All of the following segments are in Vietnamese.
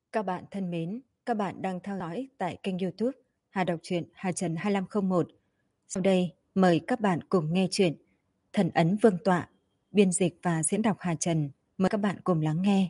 Các bạn thân mến, các bạn đang theo dõi tại kênh YouTube Hà Đọc truyện Hà Trần 2501. Sau đây, mời các bạn cùng nghe truyện Thần ấn Vương tọa, biên dịch và diễn đọc Hà Trần. Mời các bạn cùng lắng nghe.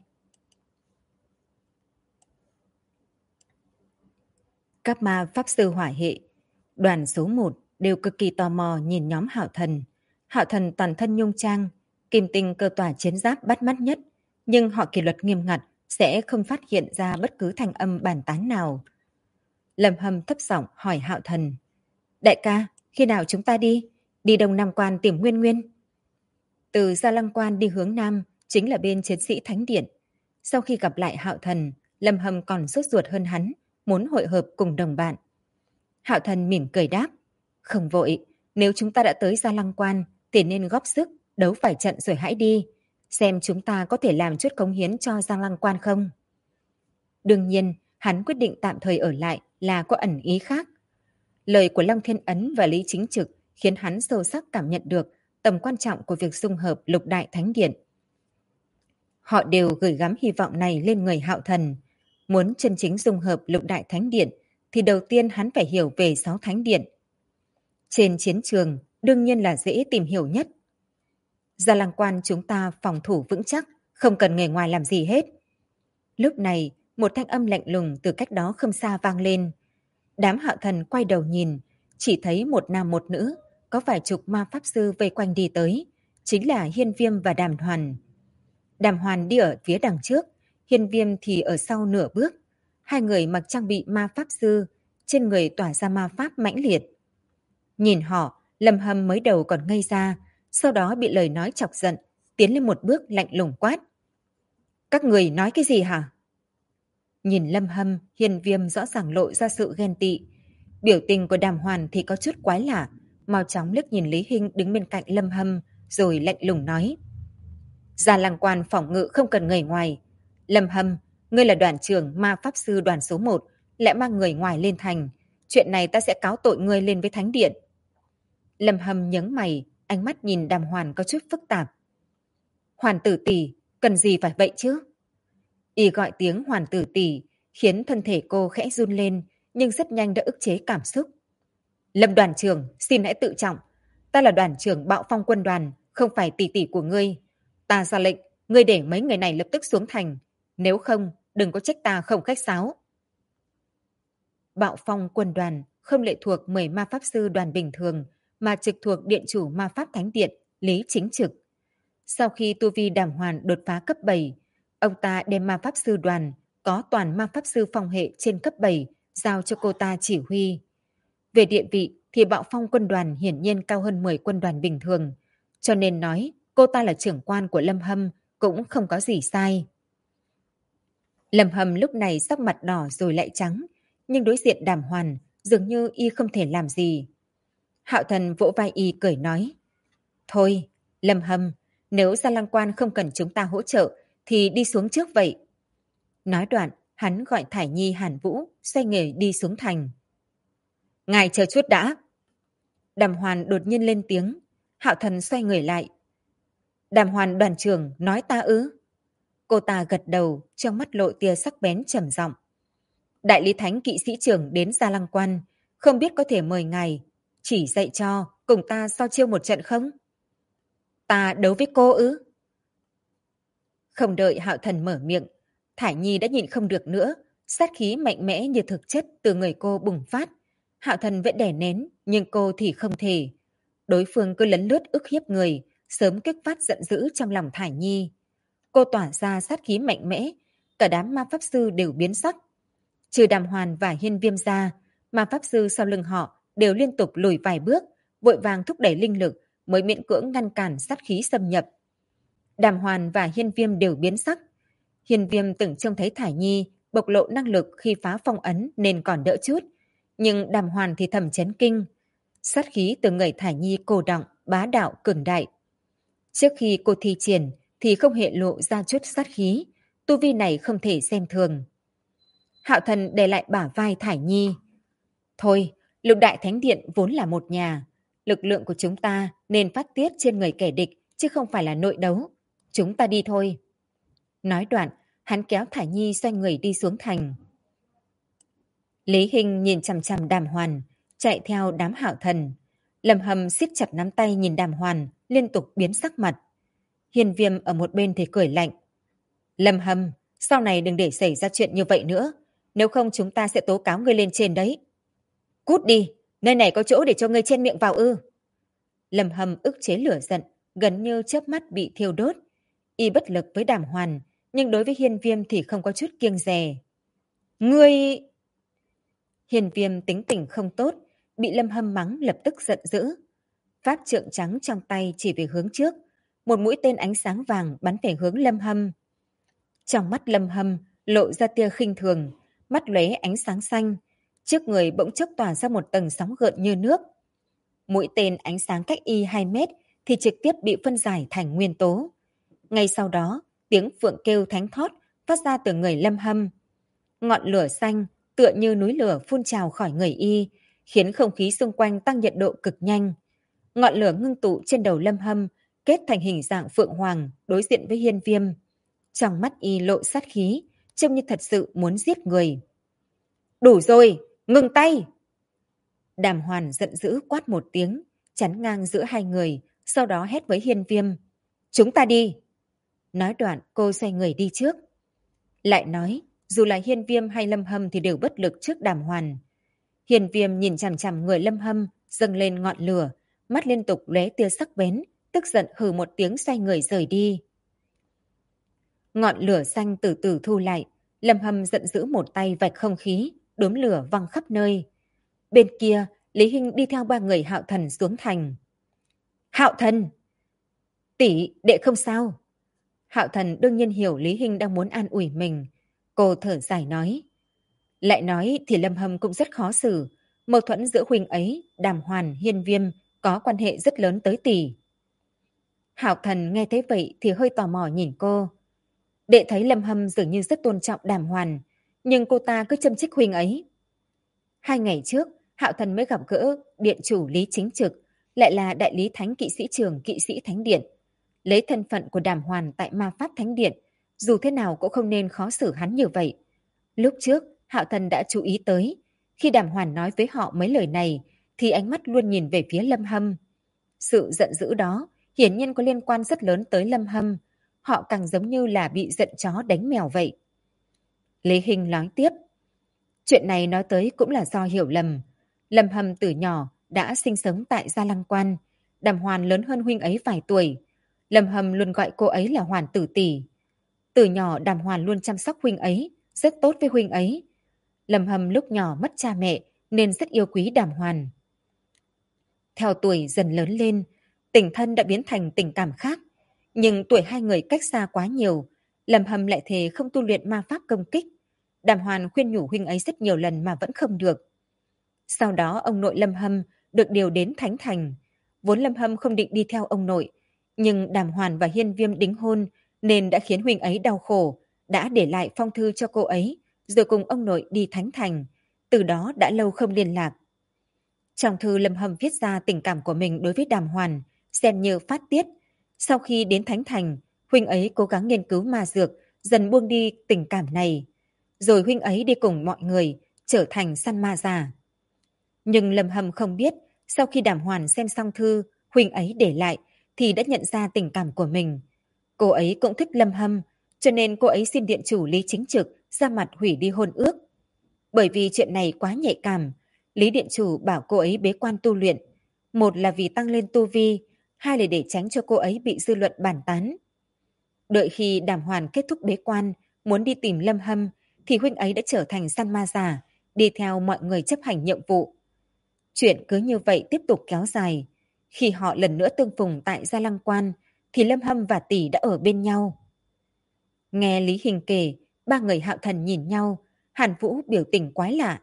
Các ma pháp sư hỏa hệ, đoàn số 1 đều cực kỳ tò mò nhìn nhóm Hạo Thần. Hạo Thần toàn thân nhung trang, kim tinh cơ tỏa chiến giáp bắt mắt nhất, nhưng họ kỷ luật nghiêm ngặt, sẽ không phát hiện ra bất cứ thanh âm bàn tán nào. Lâm Hâm thấp giọng hỏi Hạo Thần: Đại ca, khi nào chúng ta đi? Đi Đông Nam Quan tìm Nguyên Nguyên. Từ Gia Lăng Quan đi hướng Nam chính là bên chiến sĩ Thánh Điện. Sau khi gặp lại Hạo Thần, Lâm Hâm còn sốt ruột hơn hắn, muốn hội hợp cùng đồng bạn. Hạo Thần mỉm cười đáp: Không vội, nếu chúng ta đã tới Gia Lăng Quan thì nên góp sức, đấu vài trận rồi hãy đi. Xem chúng ta có thể làm chút cống hiến cho Gia Lăng Quan không? Đương nhiên, hắn quyết định tạm thời ở lại là có ẩn ý khác. Lời của Long Thiên Ấn và Lý Chính Trực khiến hắn sâu sắc cảm nhận được tầm quan trọng của việc dung hợp Lục Đại Thánh Điện. Họ đều gửi gắm hy vọng này lên người Hạo Thần. Muốn chân chính dung hợp Lục Đại Thánh Điện thì đầu tiên hắn phải hiểu về 6 Thánh Điện. Trên chiến trường đương nhiên là dễ tìm hiểu nhất. Gia Lăng Quan chúng ta phòng thủ vững chắc, không cần người ngoài làm gì hết. Lúc này, một thanh âm lạnh lùng từ cách đó không xa vang lên. Đám Hạo Thần quay đầu nhìn, chỉ thấy một nam một nữ, có vài chục ma pháp sư vây quanh đi tới, chính là Hiên Viêm và Đàm Hoàn. Đàm Hoàn đi ở phía đằng trước, Hiên Viêm thì ở sau nửa bước. Hai người mặc trang bị ma pháp sư, trên người tỏa ra ma pháp mãnh liệt. Nhìn họ, Lâm Hâm mới đầu còn ngây ra, sau đó bị lời nói chọc giận, tiến lên một bước lạnh lùng quát: Các người nói cái gì hả? Nhìn Lâm Hâm, Hiên Viêm rõ ràng lộ ra sự ghen tị. Biểu tình của Đàm Hoàn thì có chút quái lạ, mau chóng liếc nhìn Lý Hinh đứng bên cạnh Lâm Hâm, rồi lạnh lùng nói: Gia Lăng Quan phòng ngự không cần người ngoài. Lâm Hâm, ngươi là đoàn trưởng ma pháp sư đoàn số 1, lại mang người ngoài lên thành. Chuyện này ta sẽ cáo tội ngươi lên với Thánh Điện. Lâm Hâm nhướng mày, ánh mắt nhìn Đàm Hoàn có chút phức tạp. Hoàn tử tỷ, cần gì phải vậy chứ? Y gọi tiếng Hoàn tử tỷ khiến thân thể cô khẽ run lên, nhưng rất nhanh đã ức chế cảm xúc. Lâm đoàn trưởng, xin hãy tự trọng. Ta là đoàn trưởng Bạo Phong quân đoàn, không phải tỷ tỷ của ngươi. Ta ra lệnh, ngươi để mấy người này lập tức xuống thành. Nếu không, đừng có trách ta không khách sáo. Bạo Phong quân đoàn không lệ thuộc 10 ma pháp sư đoàn bình thường, mà trực thuộc điện chủ ma pháp thánh điện, Lý Chính Trực. Sau khi tu vi Đàm Hoàn đột phá cấp 7, ông ta đem ma pháp sư đoàn có toàn ma pháp sư phong hệ trên cấp 7 giao cho cô ta chỉ huy. Về địa vị thì Bạo Phong quân đoàn hiển nhiên cao hơn 10 quân đoàn bình thường, cho nên nói cô ta là trưởng quan của Lâm Hâm cũng không có gì sai. Lâm Hâm lúc này sắc mặt đỏ rồi lại trắng, nhưng đối diện Đàm Hoàn dường như y không thể làm gì. Hạo Thần vỗ vai y cười nói: Thôi, Lâm Hâm, nếu Gia Lăng Quan không cần chúng ta hỗ trợ thì đi xuống trước vậy. Nói đoạn, hắn gọi Thải Nhi Hàn Vũ xoay người đi xuống thành. Ngài chờ chút đã. Đàm Hoàn đột nhiên lên tiếng. Hạo Thần xoay người lại. Đàm Hoàn đoàn trưởng nói ta ư? Cô ta gật đầu, trong mắt lộ tia sắc bén trầm giọng. Đại lý thánh kỵ sĩ trưởng đến Gia Lăng Quan, không biết có thể mời ngài chỉ dạy cho cùng ta so chiêu một trận không? Ta đấu với cô ư? Không đợi Hạo Thần mở miệng, Thải Nhi đã nhịn không được nữa, sát khí mạnh mẽ như thực chất từ người cô bùng phát. Hạo Thần vẫn đè nén, nhưng cô thì không thể. Đối phương cứ lấn lướt ức hiếp người, sớm kích phát giận dữ trong lòng Thải Nhi. Cô tỏa ra sát khí mạnh mẽ, cả đám ma pháp sư đều biến sắc. Trừ Đàm Hoàn và Hiên Viêm ra, ma pháp sư sau lưng họ đều liên tục lùi vài bước, vội vàng thúc đẩy linh lực mới miễn cưỡng ngăn cản sát khí xâm nhập. Đàm Hoàn và Hiên Viêm đều biến sắc. Hiên Viêm từng trông thấy Thải Nhi bộc lộ năng lực khi phá phong ấn nên còn đỡ chút, nhưng Đàm Hoàn thì thầm chấn kinh. Sát khí từ người Thải Nhi cô đọng, bá đạo, cường đại. Trước khi cô thi triển thì không hiện lộ ra chút sát khí, tu vi này không thể xem thường. Hạo Thần để lại bả vai Thải Nhi. Thôi, Lục Đại Thánh Điện vốn là một nhà. Lực lượng của chúng ta nên phát tiết trên người kẻ địch, chứ không phải là nội đấu. Chúng ta đi thôi. Nói đoạn, Hắn kéo Thải Nhi xoay người đi xuống thành. Lý Hinh nhìn chằm chằm Đàm Hoàn, chạy theo đám Hạo Thần. Lâm Hâm siết chặt nắm tay nhìn Đàm Hoàn, liên tục biến sắc mặt. Hiên Viêm ở một bên thì cười lạnh. Lâm Hâm, sau này đừng để xảy ra chuyện như vậy nữa, nếu không chúng ta sẽ tố cáo ngươi lên trên đấy. Cút đi, nơi này có chỗ để cho ngươi chen miệng vào ư? Lâm Hâm ức chế lửa giận, gần như chớp mắt bị thiêu đốt. Y bất lực với Đàm Hoàn, nhưng đối với Hiên Viêm thì không có chút kiêng dè. Ngươi... Hiên Viêm tính tình không tốt, bị Lâm Hâm mắng lập tức giận dữ. Pháp trượng trắng trong tay chỉ về hướng trước, một mũi tên ánh sáng vàng bắn về hướng Lâm Hâm. Trong mắt Lâm Hâm lộ ra tia khinh thường, mắt lóe ánh sáng xanh, trước người bỗng chốc tỏa ra một tầng sóng gợn như nước. Mũi tên ánh sáng cách y 2 mét thì trực tiếp bị phân giải thành nguyên tố. Ngay sau đó, tiếng phượng kêu thánh thót phát ra từ người Lâm Hâm. Ngọn lửa xanh tựa như núi lửa phun trào khỏi người y, khiến không khí xung quanh tăng nhiệt độ cực nhanh. Ngọn lửa ngưng tụ trên đầu Lâm Hâm, kết thành hình dạng phượng hoàng đối diện với Hiên Viêm. Trong mắt y lộ sát khí, trông như thật sự muốn giết người. Đủ rồi, ngừng tay! Đàm Hoàn giận dữ quát một tiếng, chắn ngang giữa hai người, sau đó hét với Hiên Viêm. Chúng ta đi! Nói đoạn cô xoay người đi trước. Lại nói, dù là Hiên Viêm hay Lâm Hâm thì đều bất lực trước Đàm Hoàn. Hiên Viêm nhìn chằm chằm người Lâm Hâm, dâng lên ngọn lửa, mắt liên tục lóe tia sắc bén, tức giận hừ một tiếng xoay người rời đi. Ngọn lửa xanh từ từ thu lại, Lâm Hâm giận dữ một tay vạch không khí, đốm lửa văng khắp nơi. Bên kia, Lý Hinh đi theo 3 người Hạo Thần xuống thành. Hạo Thần! Tỷ, đệ không sao. Hạo Thần đương nhiên hiểu Lý Hinh đang muốn an ủi mình. Cô thở dài nói. Lại nói thì Lâm Hâm cũng rất khó xử. Mâu thuẫn giữa huynh ấy, Đàm Hoàn, Hiên Viêm có quan hệ rất lớn tới tỷ. Hạo Thần nghe thấy vậy thì hơi tò mò nhìn cô. Đệ thấy Lâm Hâm dường như rất tôn trọng Đàm Hoàn, nhưng cô ta cứ châm chích huynh ấy. 2 ngày trước, Hạo Thần mới gặp gỡ điện chủ Lý Chính Trực, lại là đại lý thánh kỵ sĩ trường kỵ sĩ thánh điện. Lấy thân phận của Đàm Hoàn tại ma pháp thánh điện, dù thế nào cũng không nên khó xử hắn như vậy. Lúc trước, Hạo Thần đã chú ý tới, khi Đàm Hoàn nói với họ mấy lời này, thì ánh mắt luôn nhìn về phía Lâm Hâm. Sự giận dữ đó hiển nhiên có liên quan rất lớn tới Lâm Hâm. Họ càng giống như là bị giận chó đánh mèo vậy. Lê Hinh nói tiếp. Chuyện này nói tới cũng là do hiểu lầm. Lâm Hâm từ nhỏ đã sinh sống tại Gia Lăng Quan. Đàm Hoàn lớn hơn huynh ấy vài tuổi. Lâm Hâm luôn gọi cô ấy là Hoàn tử tỷ. Từ nhỏ Đàm Hoàn luôn chăm sóc huynh ấy, rất tốt với huynh ấy. Lâm Hâm lúc nhỏ mất cha mẹ nên rất yêu quý Đàm Hoàn. Theo tuổi dần lớn lên, tình thân đã biến thành tình cảm khác. Nhưng tuổi hai người cách xa quá nhiều, Lâm Hâm lại thề không tu luyện ma pháp công kích. Đàm Hoàn khuyên nhủ huynh ấy rất nhiều lần mà vẫn không được. Sau đó ông nội Lâm Hâm được điều đến Thánh Thành. Vốn Lâm Hâm không định đi theo ông nội, nhưng Đàm Hoàn và Hiên Viêm đính hôn nên đã khiến huynh ấy đau khổ, đã để lại phong thư cho cô ấy, rồi cùng ông nội đi Thánh Thành. Từ đó đã lâu không liên lạc. Trong thư Lâm Hâm viết ra tình cảm của mình đối với Đàm Hoàn, xem như phát tiết. Sau khi đến Thánh Thành, huynh ấy cố gắng nghiên cứu ma dược, dần buông đi tình cảm này. Rồi huynh ấy đi cùng mọi người, trở thành săn ma già. Nhưng Lâm Hâm không biết, sau khi Đàm Hoàn xem xong thư, huynh ấy để lại, thì đã nhận ra tình cảm của mình. Cô ấy cũng thích Lâm Hâm, cho nên cô ấy xin điện chủ Lý Chính Trực ra mặt hủy đi hôn ước. Bởi vì chuyện này quá nhạy cảm, Lý điện chủ bảo cô ấy bế quan tu luyện. Một là vì tăng lên tu vi, hai là để tránh cho cô ấy bị dư luận bàn tán. Đợi khi Đàm Hoàn kết thúc bế quan, muốn đi tìm Lâm Hâm, thì huynh ấy đã trở thành săn ma già, đi theo mọi người chấp hành nhiệm vụ. Chuyện cứ như vậy tiếp tục kéo dài. Khi họ lần nữa tương phùng tại Gia Lăng Quan, thì Lâm Hâm và Tỷ đã ở bên nhau. Nghe Lý Hình kể, 3 người Hạo Thần nhìn nhau, Hàn Vũ biểu tình quái lạ.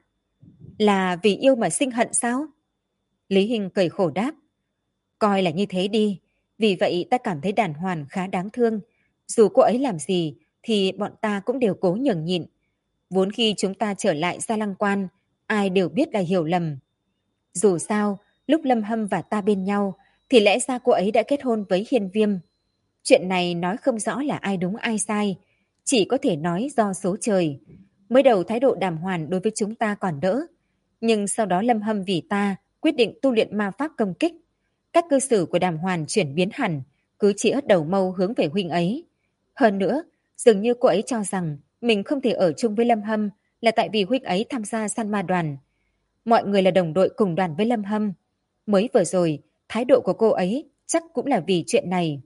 Là vì yêu mà sinh hận sao? Lý Hình cười khổ đáp. Coi là như thế đi, vì vậy ta cảm thấy Đàm Hoàn khá đáng thương. Dù cô ấy làm gì, thì bọn ta cũng đều cố nhường nhịn. Vốn khi chúng ta trở lại Gia Lăng Quan, ai đều biết là hiểu lầm. Dù sao, lúc Lâm Hâm và ta bên nhau, thì lẽ ra cô ấy đã kết hôn với Hiên Viêm. Chuyện này nói không rõ là ai đúng ai sai, Chỉ có thể nói do số trời. Mới đầu thái độ Đàm Hoàn đối với chúng ta còn đỡ, nhưng sau đó Lâm Hâm vì ta quyết định tu luyện ma pháp công kích. Cách cư xử của Đàm Hoàn chuyển biến hẳn, cứ chĩa đầu mâu hướng về huynh ấy. Hơn nữa, dường như cô ấy cho rằng mình không thể ở chung với Lâm Hâm là tại vì huynh ấy tham gia săn ma đoàn. Mọi người là đồng đội cùng đoàn với Lâm Hâm. Mới vừa rồi, thái độ của cô ấy chắc cũng là vì chuyện này.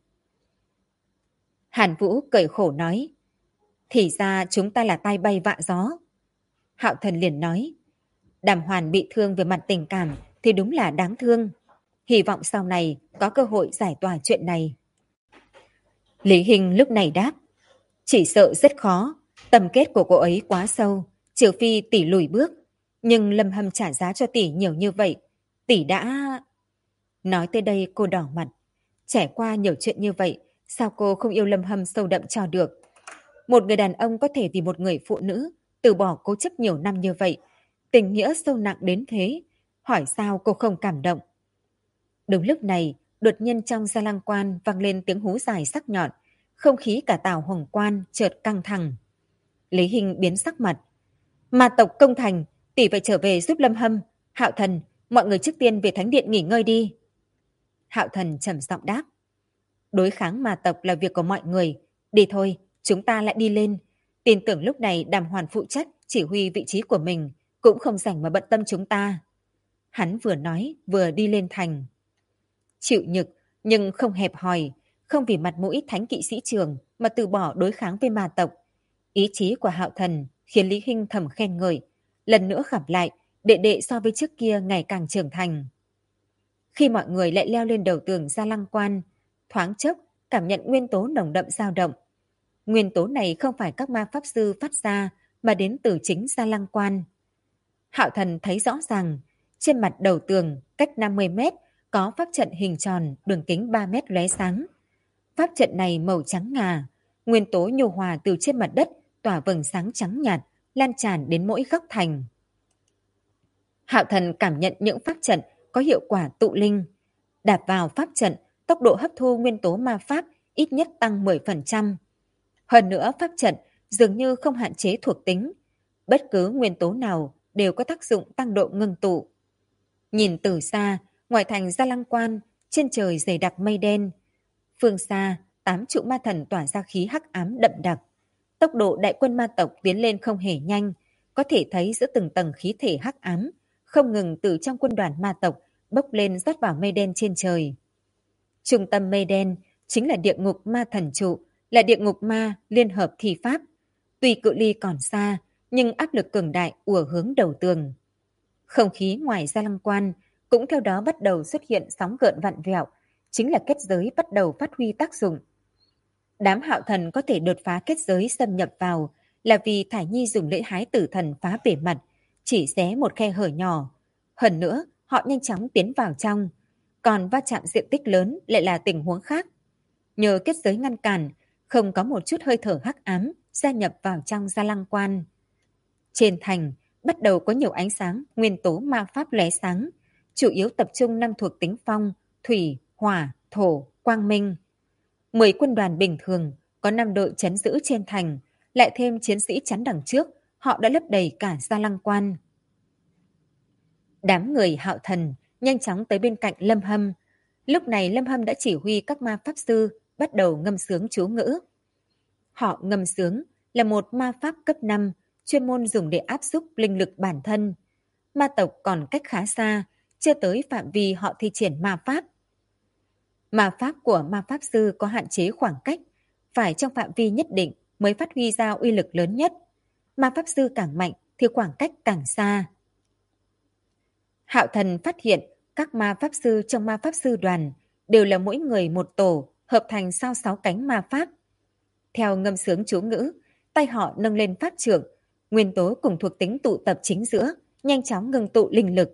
Hàn Vũ cười khổ nói, thì ra chúng ta là tai bay vạ gió. Hạo Thần liền nói, Đàm Hoàn bị thương về mặt tình cảm thì đúng là đáng thương. Hy vọng sau này có cơ hội giải tỏa chuyện này. Lý Hình lúc này đáp, chỉ sợ rất khó. Tầm kết của cô ấy quá sâu, trừ phi tỷ lùi bước. Nhưng Lâm Hâm trả giá cho tỷ nhiều như vậy. Tỷ đã... Nói tới đây cô đỏ mặt. Trải qua nhiều chuyện như vậy, sao cô không yêu Lâm Hâm sâu đậm cho được? Một người đàn ông có thể vì một người phụ nữ từ bỏ cố chấp nhiều năm như vậy. Tình nghĩa sâu nặng đến thế. Hỏi sao cô không cảm động? Đúng lúc này, đột nhiên trong Gia Lăng Quan vang lên tiếng hú dài sắc nhọn. Không khí cả Tào Hồng Quan chợt căng thẳng. Lý Hình biến sắc mặt. Ma tộc công thành, tỷ phải trở về giúp Lâm Hâm. Hạo Thần, mọi người trước tiên về thánh điện nghỉ ngơi đi. Hạo Thần trầm giọng đáp. Đối kháng ma tộc là việc của mọi người. Đi thôi, chúng ta lại đi lên. Tin tưởng lúc này Đàm Hoàn phụ trách chỉ huy vị trí của mình, cũng không rảnh mà bận tâm chúng ta. Hắn vừa nói vừa đi lên thành. Chịu nhực nhưng không hẹp hòi, không vì mặt mũi thánh kỵ sĩ trường mà từ bỏ đối kháng với ma tộc. Ý chí của Hạo Thần khiến Lý Hinh thầm khen ngợi. Lần nữa gặp lại, đệ đệ so với trước kia ngày càng trưởng thành. Khi mọi người lại leo lên đầu tường Gia Lăng Quan, thoáng chốc cảm nhận nguyên tố nồng đậm dao động. Nguyên tố này không phải các ma pháp sư phát ra mà đến từ chính Gia Lăng Quan. Hạo Thần thấy rõ ràng, trên mặt đầu tường cách 50 mét có pháp trận hình tròn đường kính 3 mét lóe sáng. Pháp trận này màu trắng ngà, nguyên tố nhu hòa từ trên mặt đất tỏa vầng sáng trắng nhạt, lan tràn đến mỗi góc thành. Hạo Thần cảm nhận những pháp trận có hiệu quả tụ linh. Đạp vào pháp trận, tốc độ hấp thu nguyên tố ma pháp ít nhất tăng 10%. Hơn nữa pháp trận dường như không hạn chế thuộc tính. Bất cứ nguyên tố nào đều có tác dụng tăng độ ngưng tụ. Nhìn từ xa, ngoài thành Gia Lăng Quan, trên trời dày đặc mây đen. Phương xa, 8 trụ ma thần tỏa ra khí hắc ám đậm đặc. Tốc độ đại quân ma tộc tiến lên không hề nhanh, có thể thấy giữa từng tầng khí thể hắc ám, không ngừng từ trong quân đoàn ma tộc bốc lên rót vào mây đen trên trời. Trung tâm mây đen chính là địa ngục ma thần trụ, là địa ngục ma liên hợp thi pháp. Tuy cự ly còn xa, nhưng áp lực cường đại ùa hướng đầu tường. Không khí ngoài Gia Lăng Quan cũng theo đó bắt đầu xuất hiện sóng gợn vặn vẹo, chính là kết giới bắt đầu phát huy tác dụng. Đám Hạo Thần có thể đột phá kết giới xâm nhập vào là vì Thải Nhi dùng lưỡi hái tử thần phá bề mặt, chỉ xé một khe hở nhỏ. Hơn nữa, họ nhanh chóng tiến vào trong. Còn va chạm diện tích lớn lại là tình huống khác. Nhờ kết giới ngăn cản, không có một chút hơi thở hắc ám gia nhập vào trong Gia Lăng Quan. Trên thành, bắt đầu có nhiều ánh sáng nguyên tố ma pháp lóe sáng, chủ yếu tập trung 5 thuộc tính phong, thủy, hỏa, thổ, quang minh. 10 quân đoàn bình thường, có 5 đội trấn giữ trên thành, lại thêm chiến sĩ chắn đằng trước, họ đã lấp đầy cả Gia Lăng Quan. Đám người Hạo Thần nhanh chóng tới bên cạnh Lâm Hâm. Lúc này Lâm Hâm đã chỉ huy các ma pháp sư bắt đầu ngâm sướng chú ngữ. Họ ngâm sướng là một ma pháp cấp 5, chuyên môn dùng để áp xúc linh lực bản thân. Ma tộc còn cách khá xa, chưa tới phạm vi họ thi triển ma pháp. Ma pháp của ma pháp sư có hạn chế khoảng cách, phải trong phạm vi nhất định mới phát huy ra uy lực lớn nhất. Ma pháp sư càng mạnh thì khoảng cách càng xa. Hạo Thần phát hiện các ma pháp sư trong ma pháp sư đoàn đều là mỗi người một tổ, hợp thành sao 6 cánh ma pháp. Theo ngâm sướng chú ngữ, tay họ nâng lên pháp trượng, nguyên tố cùng thuộc tính tụ tập chính giữa, nhanh chóng ngưng tụ linh lực.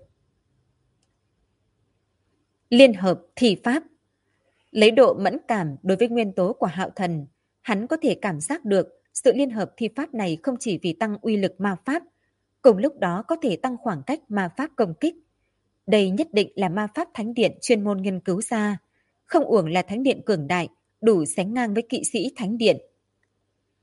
Liên hợp thi pháp. Lấy độ mẫn cảm đối với nguyên tố của Hạo Thần, hắn có thể cảm giác được sự liên hợp thi pháp này không chỉ vì tăng uy lực ma pháp, cùng lúc đó có thể tăng khoảng cách ma pháp công kích. Đây nhất định là ma pháp thánh điện chuyên môn nghiên cứu ra, không uổng là thánh điện cường đại, đủ sánh ngang với kỵ sĩ thánh điện.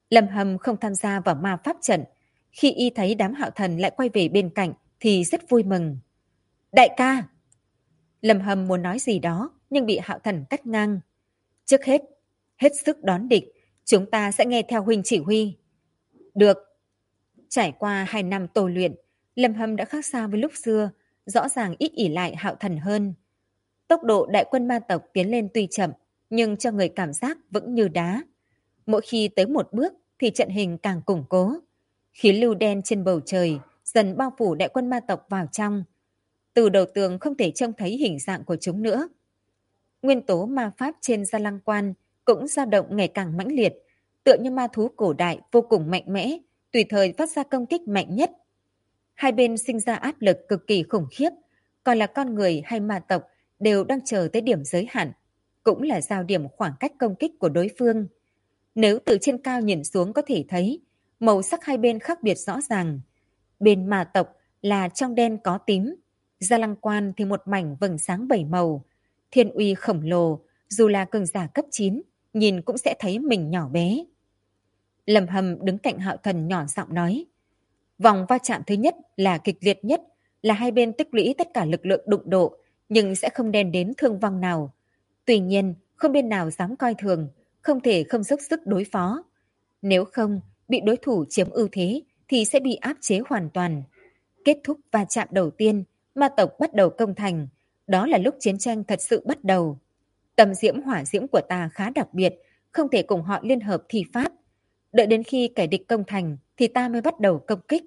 Lâm Hâm không tham gia vào ma pháp trận. Khi y thấy đám Hạo Thần lại quay về bên cạnh thì rất vui mừng. Đại ca! Lâm Hâm muốn nói gì đó nhưng bị Hạo Thần cắt ngang. Trước hết, hết sức đón địch, chúng ta sẽ nghe theo huynh chỉ huy. Được. Trải qua 2 năm tôi luyện, Lâm Hâm đã khác xa với lúc xưa, rõ ràng ít ỷ lại Hạo Thần hơn. Tốc độ đại quân ma tộc tiến lên tuy chậm, nhưng cho người cảm giác vững như đá. Mỗi khi tới một bước thì trận hình càng củng cố. Khí lưu đen trên bầu trời dần bao phủ đại quân ma tộc vào trong. Từ đầu tường không thể trông thấy hình dạng của chúng nữa. Nguyên tố ma pháp trên Gia Lăng Quan cũng dao động ngày càng mãnh liệt, tựa như ma thú cổ đại vô cùng mạnh mẽ, tùy thời phát ra công kích mạnh nhất. Hai bên sinh ra áp lực cực kỳ khủng khiếp, còn là con người hay ma tộc đều đang chờ tới điểm giới hạn, cũng là giao điểm khoảng cách công kích của đối phương. Nếu từ trên cao nhìn xuống có thể thấy, màu sắc hai bên khác biệt rõ ràng. Bên ma tộc là trong đen có tím, Gia Lăng Quan thì một mảnh vầng sáng 7 màu. Thiên uy khổng lồ, dù là cường giả cấp 9, nhìn cũng sẽ thấy mình nhỏ bé. Lâm Hâm đứng cạnh Hạo Thần nhỏ giọng nói. Vòng va chạm thứ nhất là kịch liệt nhất, là hai bên tích lũy tất cả lực lượng đụng độ, nhưng sẽ không đem đến thương vong nào. Tuy nhiên, không bên nào dám coi thường, không thể không dốc sức đối phó. Nếu không, bị đối thủ chiếm ưu thế thì sẽ bị áp chế hoàn toàn. Kết thúc va chạm đầu tiên, ma tộc bắt đầu công thành. Đó là lúc chiến tranh thật sự bắt đầu. Tâm diễm hỏa diễm của ta khá đặc biệt, không thể cùng họ liên hợp thi pháp. Đợi đến khi kẻ địch công thành thì ta mới bắt đầu công kích.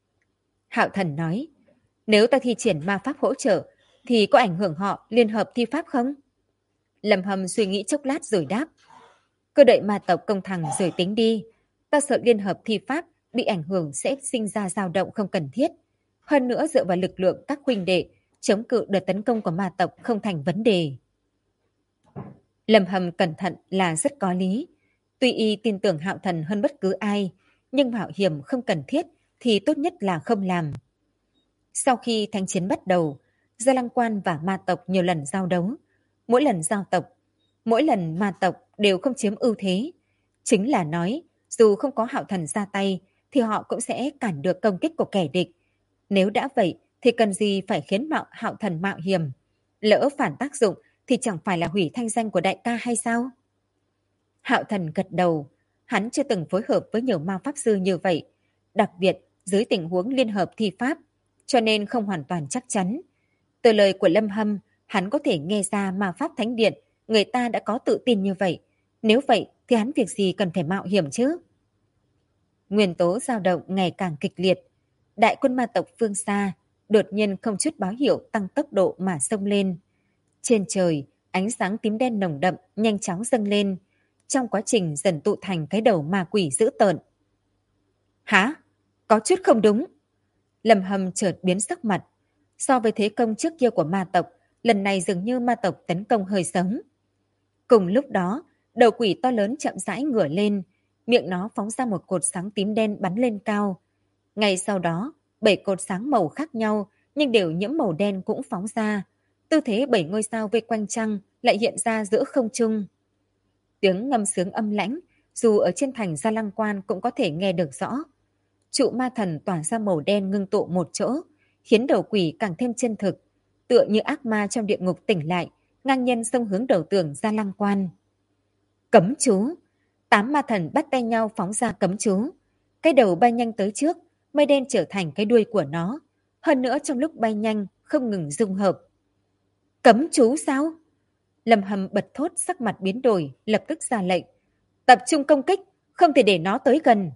Hạo Thần nói, nếu ta thi triển ma pháp hỗ trợ thì có ảnh hưởng họ liên hợp thi pháp không? Lâm Hâm suy nghĩ chốc lát rồi đáp, cứ đợi ma tộc công thành rồi tính đi. Ta sợ liên hợp thi pháp bị ảnh hưởng sẽ sinh ra dao động không cần thiết. Hơn nữa dựa vào lực lượng các huynh đệ, chống cự đợt tấn công của ma tộc không thành vấn đề. Lâm Hâm cẩn thận là rất có lý. Tuy y tin tưởng Hạo Thần hơn bất cứ ai, nhưng mạo hiểm không cần thiết thì tốt nhất là không làm. Sau khi thanh chiến bắt đầu, Gia Lăng Quan và ma tộc nhiều lần giao đấu. Mỗi lần ma tộc đều không chiếm ưu thế. Chính là nói, dù không có Hạo Thần ra tay, thì họ cũng sẽ cản được công kích của kẻ địch. Nếu đã vậy, thì cần gì phải khiến Hạo Thần mạo hiểm. Lỡ phản tác dụng, thì chẳng phải là hủy thanh danh của đại ca hay sao? Hạo Thần gật đầu, hắn chưa từng phối hợp với nhiều ma pháp sư như vậy, đặc biệt dưới tình huống liên hợp thi pháp, cho nên không hoàn toàn chắc chắn. Từ lời của Lâm Hâm, hắn có thể nghe ra ma pháp thánh điện, người ta đã có tự tin như vậy. Nếu vậy thì hắn việc gì cần phải mạo hiểm chứ? Nguyên tố dao động ngày càng kịch liệt. Đại quân ma tộc phương xa, đột nhiên không chút báo hiệu tăng tốc độ mà xông lên. Trên trời, ánh sáng tím đen nồng đậm nhanh chóng dâng lên, trong quá trình dần tụ thành cái đầu ma quỷ dữ tợn. Hả? Có chút không đúng. Lâm Hâm chợt biến sắc mặt. So với thế công trước kia của ma tộc, lần này dường như ma tộc tấn công hơi sống. Cùng lúc đó, đầu quỷ to lớn chậm rãi ngửa lên, miệng nó phóng ra một cột sáng tím đen bắn lên cao. Ngay sau đó, 7 cột sáng màu khác nhau nhưng đều nhiễm màu đen cũng phóng ra. Tư thế 7 ngôi sao vây quanh trăng lại hiện ra giữa không trung. Tiếng ngâm sướng âm lãnh, dù ở trên thành Gia Lăng Quan cũng có thể nghe được rõ. Trụ ma thần tỏa ra màu đen ngưng tụ một chỗ, khiến đầu quỷ càng thêm chân thực, tựa như ác ma trong địa ngục tỉnh lại, ngang nhiên xông hướng đầu tường Gia Lăng Quan. Cấm chú! 8 ma thần bắt tay nhau phóng ra cấm chú. Cái đầu bay nhanh tới trước, mây đen trở thành cái đuôi của nó. Hơn nữa trong lúc bay nhanh, không ngừng dung hợp. Cấm chú sao? Lâm Hâm bật thốt, sắc mặt biến đổi, lập tức ra lệnh. Tập trung công kích, không thể để nó tới gần.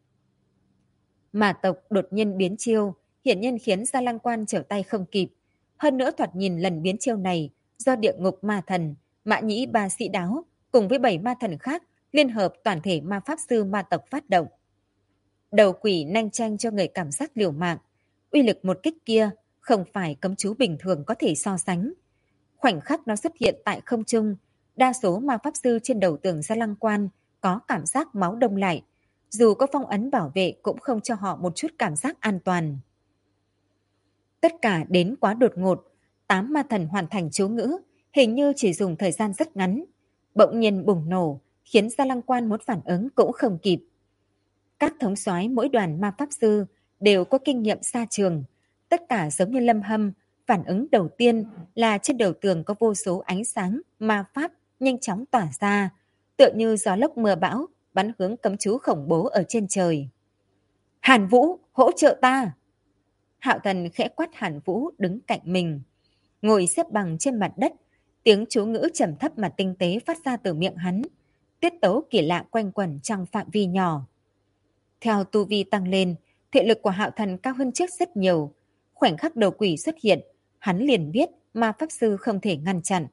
Ma tộc đột nhiên biến chiêu, hiển nhiên khiến Gia Lăng Quan trở tay không kịp. Hơn nữa thoạt nhìn lần biến chiêu này, do địa ngục ma thần, Mã Nhĩ Ba Sĩ Đáo, cùng với 7 ma thần khác, liên hợp toàn thể ma pháp sư ma tộc phát động. Đầu quỷ nanh chanh cho người cảm giác liều mạng. Uy lực một kích kia, không phải cấm chú bình thường có thể so sánh. Khoảnh khắc nó xuất hiện tại không trung, đa số ma pháp sư trên đầu tường Gia Lăng Quan có cảm giác máu đông lại. Dù có phong ấn bảo vệ cũng không cho họ một chút cảm giác an toàn. Tất cả đến quá đột ngột, 8 ma thần hoàn thành chú ngữ, hình như chỉ dùng thời gian rất ngắn. Bỗng nhiên bùng nổ, khiến Gia Lăng Quan muốn phản ứng cũng không kịp. Các thống soái mỗi đoàn ma pháp sư đều có kinh nghiệm xa trường, tất cả giống như Lâm Hâm, phản ứng đầu tiên là trên đầu tường có vô số ánh sáng ma pháp nhanh chóng tỏa ra, tựa như gió lốc mưa bão bắn hướng cấm chú khủng bố ở trên trời. Hàn Vũ, hỗ trợ ta! Hạo Thần khẽ quát Hàn Vũ đứng cạnh mình, ngồi xếp bằng trên mặt đất, tiếng chú ngữ trầm thấp mà tinh tế phát ra từ miệng hắn, tiết tấu kỳ lạ quanh quẩn trong phạm vi nhỏ. Theo tu vi tăng lên, thể lực của Hạo Thần cao hơn trước rất nhiều. Khoảnh khắc đầu quỷ xuất hiện, hắn liền biết ma pháp sư không thể ngăn chặn.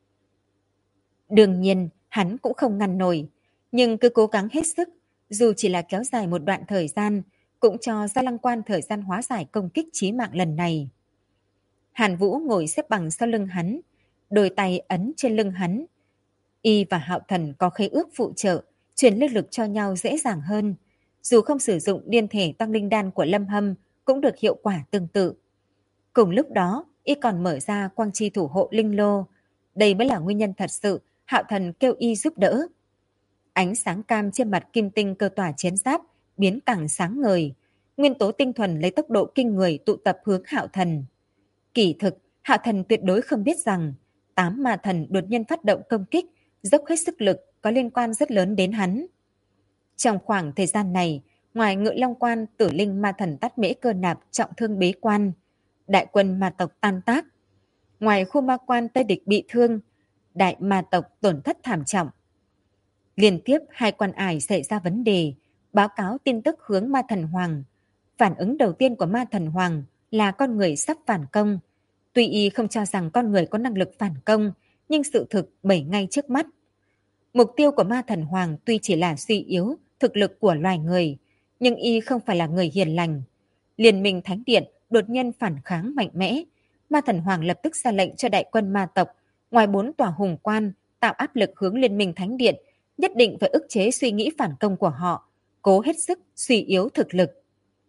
Đương nhiên, hắn cũng không ngăn nổi, nhưng cứ cố gắng hết sức, dù chỉ là kéo dài một đoạn thời gian, cũng cho Gia Lăng Quan thời gian hóa giải công kích chí mạng lần này. Hàn Vũ ngồi xếp bằng sau lưng hắn, đôi tay ấn trên lưng hắn. Y và Hạo Thần có khế ước phụ trợ, truyền linh lực cho nhau dễ dàng hơn. Dù không sử dụng điên thể tăng linh đan của Lâm Hâm, cũng được hiệu quả tương tự. Cùng lúc đó, Y còn mở ra quang chi thủ hộ linh lô. Đây mới là nguyên nhân thật sự Hạo Thần kêu Y giúp đỡ. Ánh sáng cam trên mặt kim tinh cơ tỏa chiến giáp biến càng sáng ngời. Nguyên tố tinh thuần lấy tốc độ kinh người tụ tập hướng Hạo Thần. Kỳ thực, Hạo Thần tuyệt đối không biết rằng 8 ma thần đột nhiên phát động công kích, dốc hết sức lực có liên quan rất lớn đến hắn. Trong khoảng thời gian này, ngoài Ngự Long Quan Tử Linh ma thần Tát Mễ Cơ Nạp trọng thương bế quan, đại quân ma tộc tan tác. Ngoài khu ma quan Tây Địch bị thương, đại ma tộc tổn thất thảm trọng. Liên tiếp 2 quan ải xảy ra vấn đề, báo cáo tin tức hướng ma thần Hoàng. Phản ứng đầu tiên của ma thần Hoàng là con người sắp phản công. Tuy y không cho rằng con người có năng lực phản công, nhưng sự thực bày ngay trước mắt. Mục tiêu của ma thần Hoàng tuy chỉ là suy yếu thực lực của loài người, nhưng y không phải là người hiền lành. Liên minh Thánh Điện đột nhiên phản kháng mạnh mẽ. Ma thần Hoàng lập tức ra lệnh cho đại quân ma tộc, ngoài 4 tòa hùng quan, tạo áp lực hướng Liên minh Thánh Điện, nhất định phải ức chế suy nghĩ phản công của họ, cố hết sức suy yếu thực lực.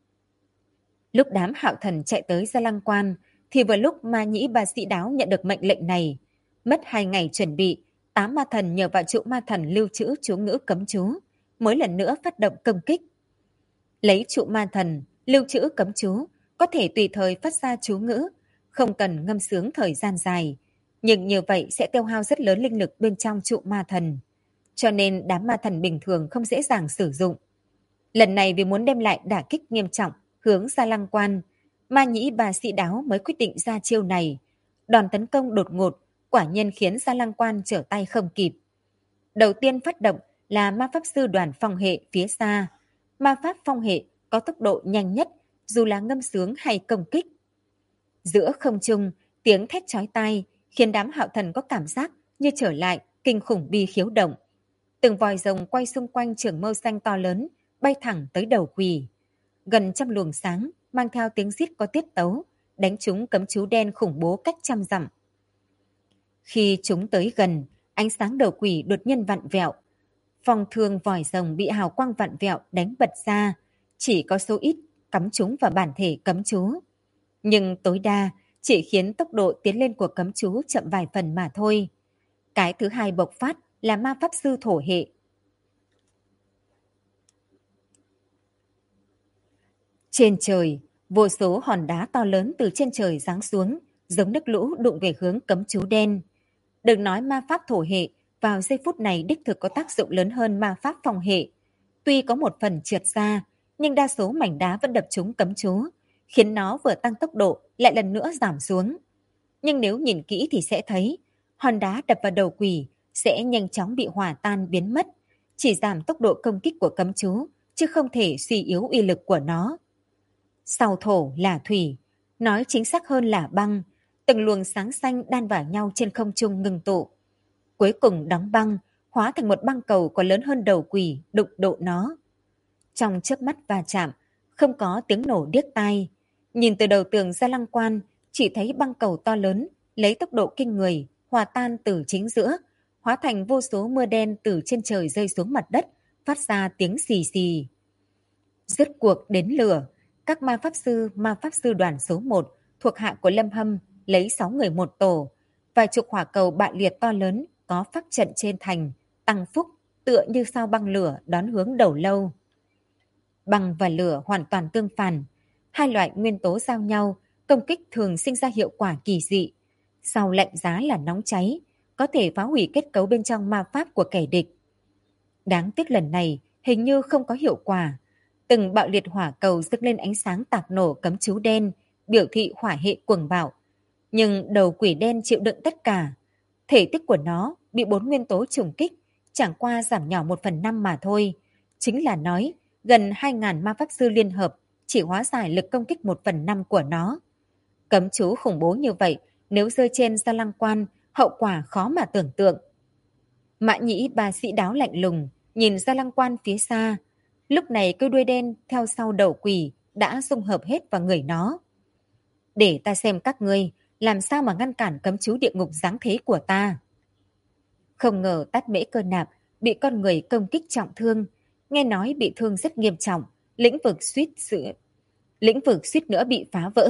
Lúc đám Hạo Thần chạy tới Gia Lăng Quan, thì vừa lúc Ma Nhĩ Ba Sĩ Đáo nhận được mệnh lệnh này. Mất 2 ngày chuẩn bị, 8 ma thần nhờ vào trụ ma thần lưu trữ chú ngữ cấm chú, mới lần nữa phát động công kích. Lấy trụ ma thần, lưu trữ cấm chú, có thể tùy thời phát ra chú ngữ, không cần ngâm sướng thời gian dài. Nhưng như vậy sẽ tiêu hao rất lớn linh lực bên trong trụ ma thần. Cho nên đám ma thần bình thường không dễ dàng sử dụng. Lần này vì muốn đem lại đả kích nghiêm trọng hướng Gia Lăng Quan, Ma Nhĩ Ba Sĩ Đáo mới quyết định ra chiêu này. Đòn tấn công đột ngột, quả nhiên khiến Gia Lăng Quan trở tay không kịp. Đầu tiên phát động là ma pháp sư đoàn phong hệ phía xa. Ma pháp phong hệ có tốc độ nhanh nhất, dù là ngâm sướng hay công kích. Giữa không trung, tiếng thét chói tai khiến đám Hạo Thần có cảm giác như trở lại kinh khủng bi khiếu động. Từng vòi rồng quay xung quanh trường mâu xanh to lớn, bay thẳng tới đầu quỷ. Gần trăm luồng sáng mang theo tiếng rít có tiết tấu, đánh trúng cấm chú đen khủng bố cách trăm dặm. Khi chúng tới gần, ánh sáng đầu quỷ đột nhiên vặn vẹo. Phong thương vòi rồng bị hào quang vặn vẹo đánh bật ra, chỉ có số ít cắm trúng vào bản thể cấm chú. Nhưng tối đa chỉ khiến tốc độ tiến lên của cấm chú chậm vài phần mà thôi. Cái thứ hai bộc phát là ma pháp sư thổ hệ. Trên trời, vô số hòn đá to lớn từ trên trời giáng xuống, giống nước lũ đụng về hướng cấm chú đen. Đừng nói ma pháp thổ hệ, vào giây phút này đích thực có tác dụng lớn hơn ma pháp phong hệ. Tuy có một phần trượt ra, nhưng đa số mảnh đá vẫn đập trúng cấm chú, khiến nó vừa tăng tốc độ lại lần nữa giảm xuống. Nhưng nếu nhìn kỹ thì sẽ thấy, hòn đá đập vào đầu quỷ sẽ nhanh chóng bị hỏa tan biến mất, chỉ giảm tốc độ công kích của cấm chú, chứ không thể suy yếu uy lực của nó. Sau thổ là thủy, nói chính xác hơn là băng, từng luồng sáng xanh đan vào nhau trên không trung ngừng tụ. Cuối cùng đóng băng, hóa thành một băng cầu còn lớn hơn đầu quỷ đụng độ nó. Trong chớp mắt va chạm, không có tiếng nổ điếc tai. Nhìn từ đầu tường Gia Lăng Quan, chỉ thấy băng cầu to lớn, lấy tốc độ kinh người, hòa tan từ chính giữa, hóa thành vô số mưa đen từ trên trời rơi xuống mặt đất, phát ra tiếng xì xì. Rốt cuộc đến lửa, các ma pháp sư đoàn số 1 thuộc hạ của Lâm Hâm lấy 6 người một tổ, vài chục hỏa cầu bạo liệt to lớn có pháp trận trên thành, tăng phúc, tựa như sao băng lửa đón hướng đầu lâu. Băng và lửa hoàn toàn tương phản. Hai loại nguyên tố giao nhau, công kích thường sinh ra hiệu quả kỳ dị. Sau lạnh giá là nóng cháy, có thể phá hủy kết cấu bên trong ma pháp của kẻ địch. Đáng tiếc lần này hình như không có hiệu quả. Từng bạo liệt hỏa cầu dâng lên ánh sáng tạc nổ cấm chú đen, biểu thị hỏa hệ cuồng bạo. Nhưng đầu quỷ đen chịu đựng tất cả. Thể tích của nó bị 4 nguyên tố trùng kích, chẳng qua giảm nhỏ 1/5 mà thôi. Chính là nói, gần 2.000 ma pháp sư liên hợp chỉ hóa giải lực công kích 1/5 của nó. Cấm chú khủng bố như vậy, nếu rơi trên Gia Lăng Quan, hậu quả khó mà tưởng tượng. Mã Nhĩ bà sĩ đáo lạnh lùng, nhìn Gia Lăng Quan phía xa. Lúc này cây đuôi đen theo sau đầu quỷ đã dung hợp hết vào người nó. Để ta xem các ngươi làm sao mà ngăn cản cấm chú địa ngục giáng thế của ta. Không ngờ Tát Mễ Cơ Nạp bị con người công kích trọng thương, nghe nói bị thương rất nghiêm trọng, lĩnh vực suýt nữa bị phá vỡ.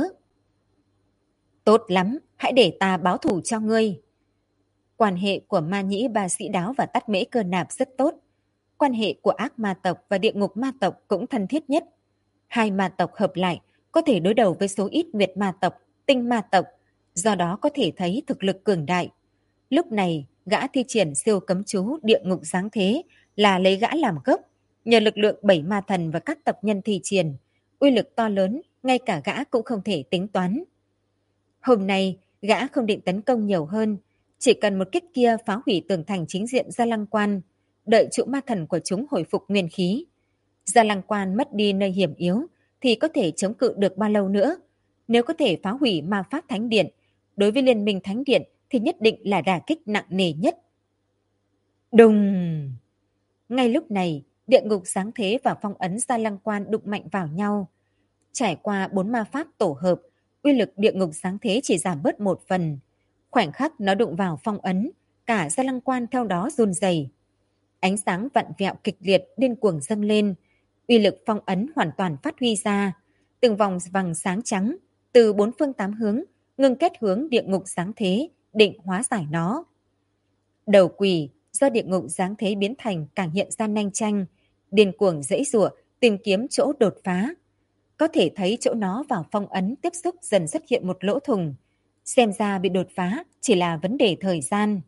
Tốt lắm, hãy để ta báo thù cho ngươi. Quan hệ của Ma Nhĩ Ba Sĩ Đáo và Tát Mễ Cơ Nạp rất tốt. Quan hệ của ác ma tộc và địa ngục ma tộc cũng thân thiết nhất. Hai ma tộc hợp lại có thể đối đầu với số ít nguyệt ma tộc, tinh ma tộc, do đó có thể thấy thực lực cường đại. Lúc này, gã thi triển siêu cấm chú địa ngục giáng thế là lấy gã làm gốc, nhờ lực lượng 7 ma thần và các tộc nhân thi triển, uy lực to lớn, ngay cả gã cũng không thể tính toán. Hôm nay, gã không định tấn công nhiều hơn, chỉ cần một kích kia phá hủy tường thành chính diện Gia Lăng Quan, đợi trụ ma thần của chúng hồi phục nguyên khí. Gia Lăng Quan mất đi nơi hiểm yếu, thì có thể chống cự được bao lâu nữa? Nếu có thể phá hủy ma pháp thánh điện, đối với liên minh thánh điện thì nhất định là đả kích nặng nề nhất. Đùng! Ngay lúc này, địa ngục giáng thế và phong ấn Gia Lăng Quan đụng mạnh vào nhau. Trải qua 4 ma pháp tổ hợp, uy lực địa ngục giáng thế chỉ giảm bớt 1 phần. Khoảnh khắc nó đụng vào phong ấn, cả Gia Lăng Quan theo đó run rẩy. Ánh sáng vặn vẹo kịch liệt điên cuồng dâng lên, uy lực phong ấn hoàn toàn phát huy ra. Từng vòng vàng sáng trắng từ 4 phương 8 hướng ngưng kết hướng địa ngục giáng thế, định hóa giải nó. Đầu quỷ do địa ngục giáng thế biến thành càng hiện ra nanh chanh, điên cuồng giãy giụa tìm kiếm chỗ đột phá. Có thể thấy chỗ nó vào phong ấn tiếp xúc dần xuất hiện một lỗ thủng, xem ra bị đột phá chỉ là vấn đề thời gian.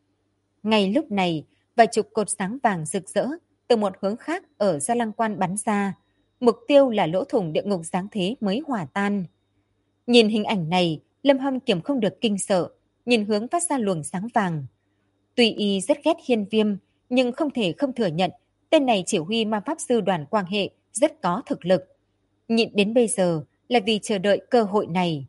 Ngay lúc này, vài chục cột sáng vàng rực rỡ từ một hướng khác ở Gia Lăng Quan bắn ra, mục tiêu là lỗ thủng địa ngục giáng thế mới hòa tan. Nhìn hình ảnh này, Lâm Hâm kiềm không được kinh sợ, nhìn hướng phát ra luồng sáng vàng. Tuy y rất ghét Hiên Viêm, nhưng không thể không thừa nhận tên này chỉ huy ma pháp sư đoàn Quang Hệ rất có thực lực. Nhịn đến bây giờ là vì chờ đợi cơ hội này.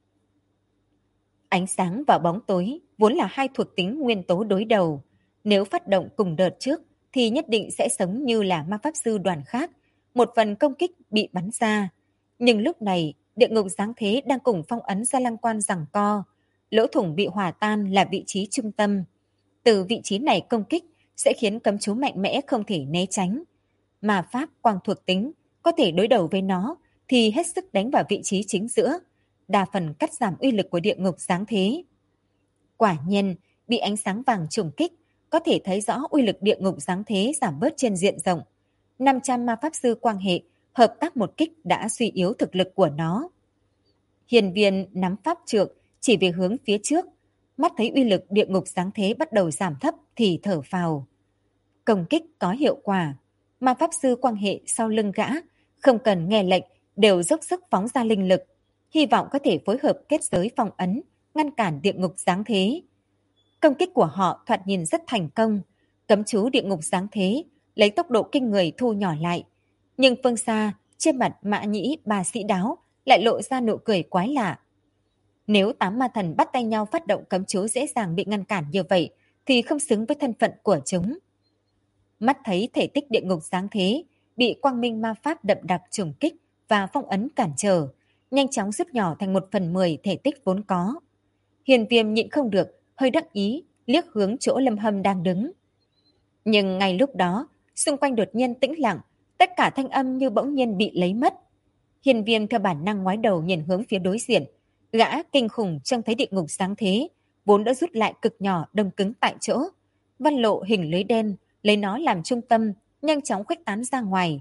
Ánh sáng và bóng tối vốn là hai thuộc tính nguyên tố đối đầu. Nếu phát động cùng đợt trước thì nhất định sẽ sống như là ma pháp sư đoàn khác, một phần công kích bị bắn ra. Nhưng lúc này, địa ngục giáng thế đang cùng phong ấn Gia Lăng Quan giằng co. Lỗ thủng bị hòa tan là vị trí trung tâm. Từ vị trí này công kích sẽ khiến cấm chú mạnh mẽ không thể né tránh. Ma pháp quang thuộc tính có thể đối đầu với nó thì hết sức đánh vào vị trí chính giữa, đa phần cắt giảm uy lực của địa ngục giáng thế. Quả nhiên, bị ánh sáng vàng trùng kích, có thể thấy rõ uy lực địa ngục giáng thế giảm bớt trên diện rộng. 500 ma pháp sư Quang Hệ hợp tác một kích đã suy yếu thực lực của nó. Hiền Viên nắm pháp trượng chỉ về hướng phía trước, mắt thấy uy lực địa ngục giáng thế bắt đầu giảm thấp thì thở phào. Công kích có hiệu quả, ma pháp sư Quang Hệ sau lưng gã không cần nghe lệnh đều dốc sức phóng ra linh lực, hy vọng có thể phối hợp kết giới phong ấn, ngăn cản địa ngục giáng thế. Công kích của họ thoạt nhìn rất thành công, cấm chú địa ngục giáng thế lấy tốc độ kinh người thu nhỏ lại. Nhưng phương xa, trên mặt Mã Nhĩ Bà Sĩ Đáo lại lộ ra nụ cười quái lạ. Nếu 8 ma thần bắt tay nhau phát động cấm chú dễ dàng bị ngăn cản như vậy, thì không xứng với thân phận của chúng. Mắt thấy thể tích địa ngục giáng thế bị quang minh ma pháp đậm đặc trùng kích và phong ấn cản trở, nhanh chóng rút nhỏ thành 1/10 thể tích vốn có. Hiền Viêm nhịn không được, hơi đắc ý, liếc hướng chỗ Lâm Hâm đang đứng. Nhưng ngay lúc đó, xung quanh đột nhiên tĩnh lặng, tất cả thanh âm như bỗng nhiên bị lấy mất. Hiền Viêm theo bản năng ngoái đầu nhìn hướng phía đối diện, gã kinh khủng trông thấy địa ngục giáng thế, vốn đã rút lại cực nhỏ đông cứng tại chỗ. Văn lộ hình lưới đen, lấy nó làm trung tâm, nhanh chóng khuếch tán ra ngoài.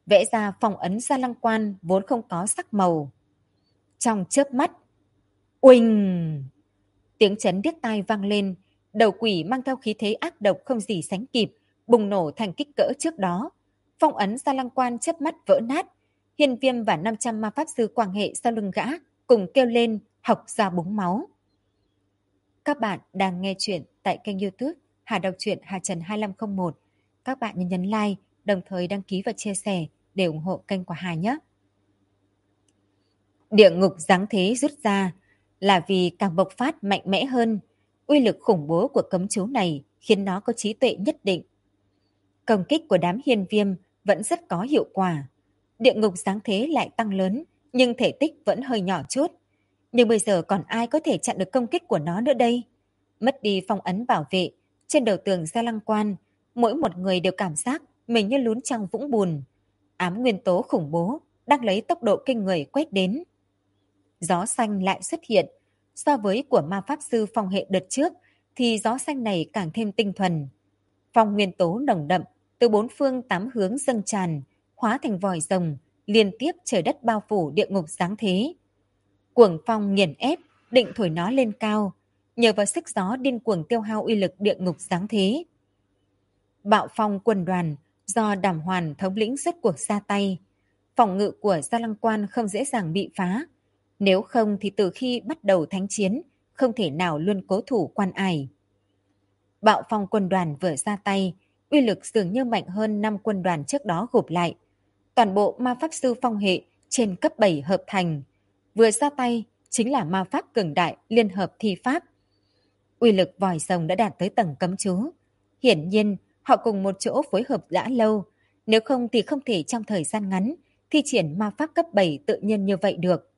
vẽ ra phong ấn Gia Lăng Quan vốn không có sắc màu. Trong chớp mắt, uỳnh! Tiếng chấn điếc tai vang lên, đầu quỷ mang theo khí thế ác độc không gì sánh kịp, bùng nổ thành kích cỡ trước đó. Phong ấn Gia Lăng Quan chớp mắt vỡ nát. Hiên Viêm và 500 ma pháp sư quang hệ sau lưng gã cùng kêu lên học ra búng máu. Các bạn đang nghe chuyện tại kênh YouTube Hà Đọc truyện Hà Trần 2501. Các bạn nhấn like, đồng thời đăng ký và chia sẻ để ủng hộ kênh của Hà nhé. Địa ngục giáng thế rút ra là vì càng bộc phát mạnh mẽ hơn. Uy lực khủng bố của cấm chú này khiến nó có trí tuệ nhất định. Công kích của đám hiên viêm vẫn rất có hiệu quả. Địa ngục giáng thế lại tăng lớn, nhưng thể tích vẫn hơi nhỏ chút. Nhưng bây giờ còn ai có thể chặn được công kích của nó nữa đây? Mất đi phong ấn bảo vệ, trên đầu tường Gia Lăng Quan, mỗi một người đều cảm giác mình như lún trong vũng bùn. Ám nguyên tố khủng bố đang lấy tốc độ kinh người quét đến. Gió xanh lại xuất hiện. So với của ma pháp sư phong hệ đợt trước thì gió xanh này càng thêm tinh thuần. Phong nguyên tố nồng đậm từ bốn phương tám hướng dâng tràn, hóa thành vòi rồng, liên tiếp trời đất bao phủ địa ngục giáng thế. Cuồng phong nghiền ép, định thổi nó lên cao, nhờ vào sức gió điên cuồng tiêu hao uy lực địa ngục giáng thế. Bạo phong quân đoàn do Đàm Hoàn thống lĩnh rốt cuộc ra tay. Phòng ngự của Gia Lăng Quan không dễ dàng bị phá. Nếu không thì từ khi bắt đầu thánh chiến, không thể nào luôn cố thủ quan ải. Bạo phong quân đoàn vừa ra tay, uy lực dường như mạnh hơn 5 quân đoàn trước đó gộp lại. Toàn bộ ma pháp sư phong hệ trên cấp 7 hợp thành. Vừa ra tay chính là ma pháp cường đại liên hợp thi pháp. Uy lực vòi rồng đã đạt tới tầng cấm chú. Hiển nhiên, họ cùng một chỗ phối hợp đã lâu. Nếu không thì không thể trong thời gian ngắn thi triển ma pháp cấp 7 tự nhiên như vậy được.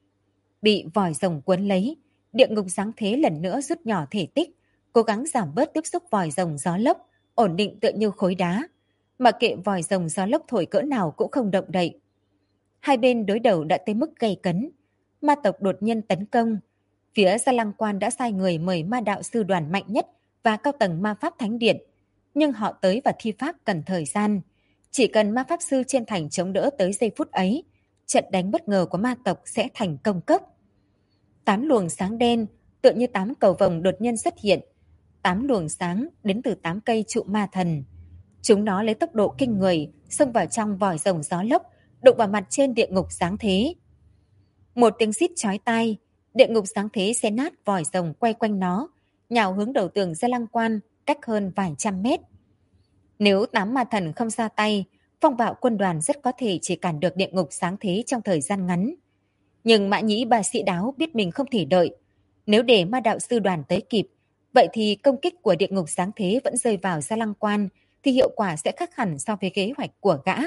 Bị vòi rồng cuốn lấy, địa ngục giáng thế lần nữa rút nhỏ thể tích, cố gắng giảm bớt tiếp xúc vòi rồng gió lốc, ổn định tựa như khối đá. Mà kệ vòi rồng gió lốc thổi cỡ nào cũng không động đậy. Hai bên đối đầu đã tới mức gay cấn. Ma tộc đột nhiên tấn công. Phía Gia Lăng Quan đã sai người mời ma đạo sư đoàn mạnh nhất và cao tầng ma pháp thánh điện. Nhưng họ tới và thi pháp cần thời gian. Chỉ cần ma pháp sư trên thành chống đỡ tới giây phút ấy, trận đánh bất ngờ của ma tộc sẽ thành công cốc. 8 luồng sáng đen, tựa như 8 cầu vồng đột nhiên xuất hiện. 8 luồng sáng đến từ 8 cây trụ ma thần. Chúng nó lấy tốc độ kinh người, xông vào trong vòi rồng gió lốc, đụng vào mặt trên địa ngục giáng thế. Một tiếng rít chói tai, địa ngục giáng thế xé nát vòi rồng quay quanh nó, nhào hướng đầu tường Gia Lăng Quan cách hơn vài trăm mét. Nếu 8 ma thần không ra tay, phong bạo quân đoàn rất có thể chỉ cản được địa ngục giáng thế trong thời gian ngắn. Nhưng Mã Nhĩ bà sĩ đáo biết mình không thể đợi. Nếu để ma đạo sư đoàn tới kịp, vậy thì công kích của địa ngục giáng thế vẫn rơi vào Gia Lăng Quan, thì hiệu quả sẽ khác hẳn so với kế hoạch của gã.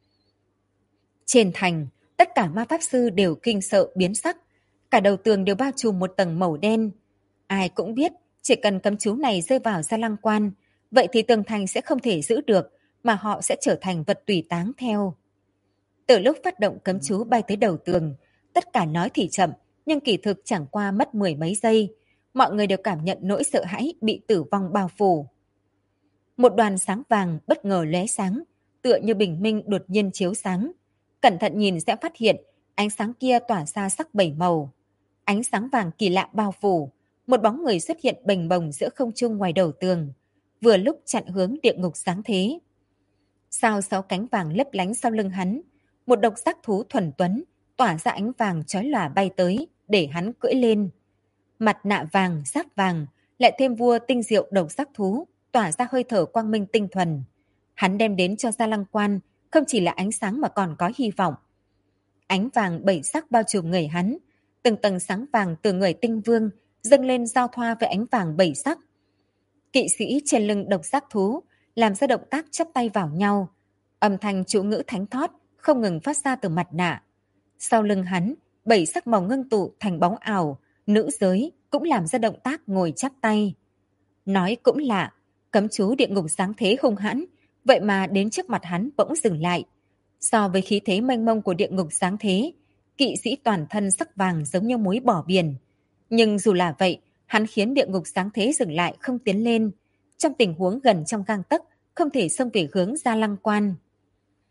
Trên thành, tất cả ma pháp sư đều kinh sợ biến sắc. Cả đầu tường đều bao trùm một tầng màu đen. Ai cũng biết, chỉ cần cấm chú này rơi vào Gia Lăng Quan, vậy thì tường thành sẽ không thể giữ được, mà họ sẽ trở thành vật tùy táng theo. Từ lúc phát động cấm chú bay tới đầu tường, tất cả nói thì chậm, nhưng kỳ thực chẳng qua mất 10 mấy giây. Mọi người đều cảm nhận nỗi sợ hãi bị tử vong bao phủ. Một đoàn sáng vàng bất ngờ lóe sáng, tựa như bình minh đột nhiên chiếu sáng. Cẩn thận nhìn sẽ phát hiện, ánh sáng kia tỏa ra sắc 7 màu. Ánh sáng vàng kỳ lạ bao phủ, một bóng người xuất hiện bềnh bồng giữa không trung ngoài đầu tường, vừa lúc chặn hướng địa ngục giáng thế. Sao 6 cánh vàng lấp lánh sau lưng hắn, một độc giác thú thuần tuấn, tỏa ra ánh vàng chói lòa bay tới, để hắn cưỡi lên. Mặt nạ vàng, giáp vàng, lại thêm vua tinh diệu độc giác thú, tỏa ra hơi thở quang minh tinh thuần. Hắn đem đến cho Gia Lăng Quan không chỉ là ánh sáng mà còn có hy vọng. Ánh vàng 7 sắc bao trùm người hắn, từng tầng sáng vàng từ người tinh vương dâng lên giao thoa với ánh vàng 7 sắc. Kỵ sĩ trên lưng độc giác thú làm ra động tác chắp tay vào nhau, âm thanh chú ngữ thánh thót không ngừng phát ra từ mặt nạ. Sau lưng hắn, 7 sắc màu ngưng tụ thành bóng ảo, nữ giới cũng làm ra động tác ngồi chắp tay. Nói cũng lạ, cấm chú địa ngục giáng thế hung hãn, vậy mà đến trước mặt hắn bỗng dừng lại. So với khí thế mênh mông của địa ngục giáng thế, kỵ sĩ toàn thân sắc vàng giống như muối bỏ biển. Nhưng dù là vậy, hắn khiến địa ngục giáng thế dừng lại không tiến lên. Trong tình huống gần trong gang tấc, không thể xông về hướng Gia Lăng Quan.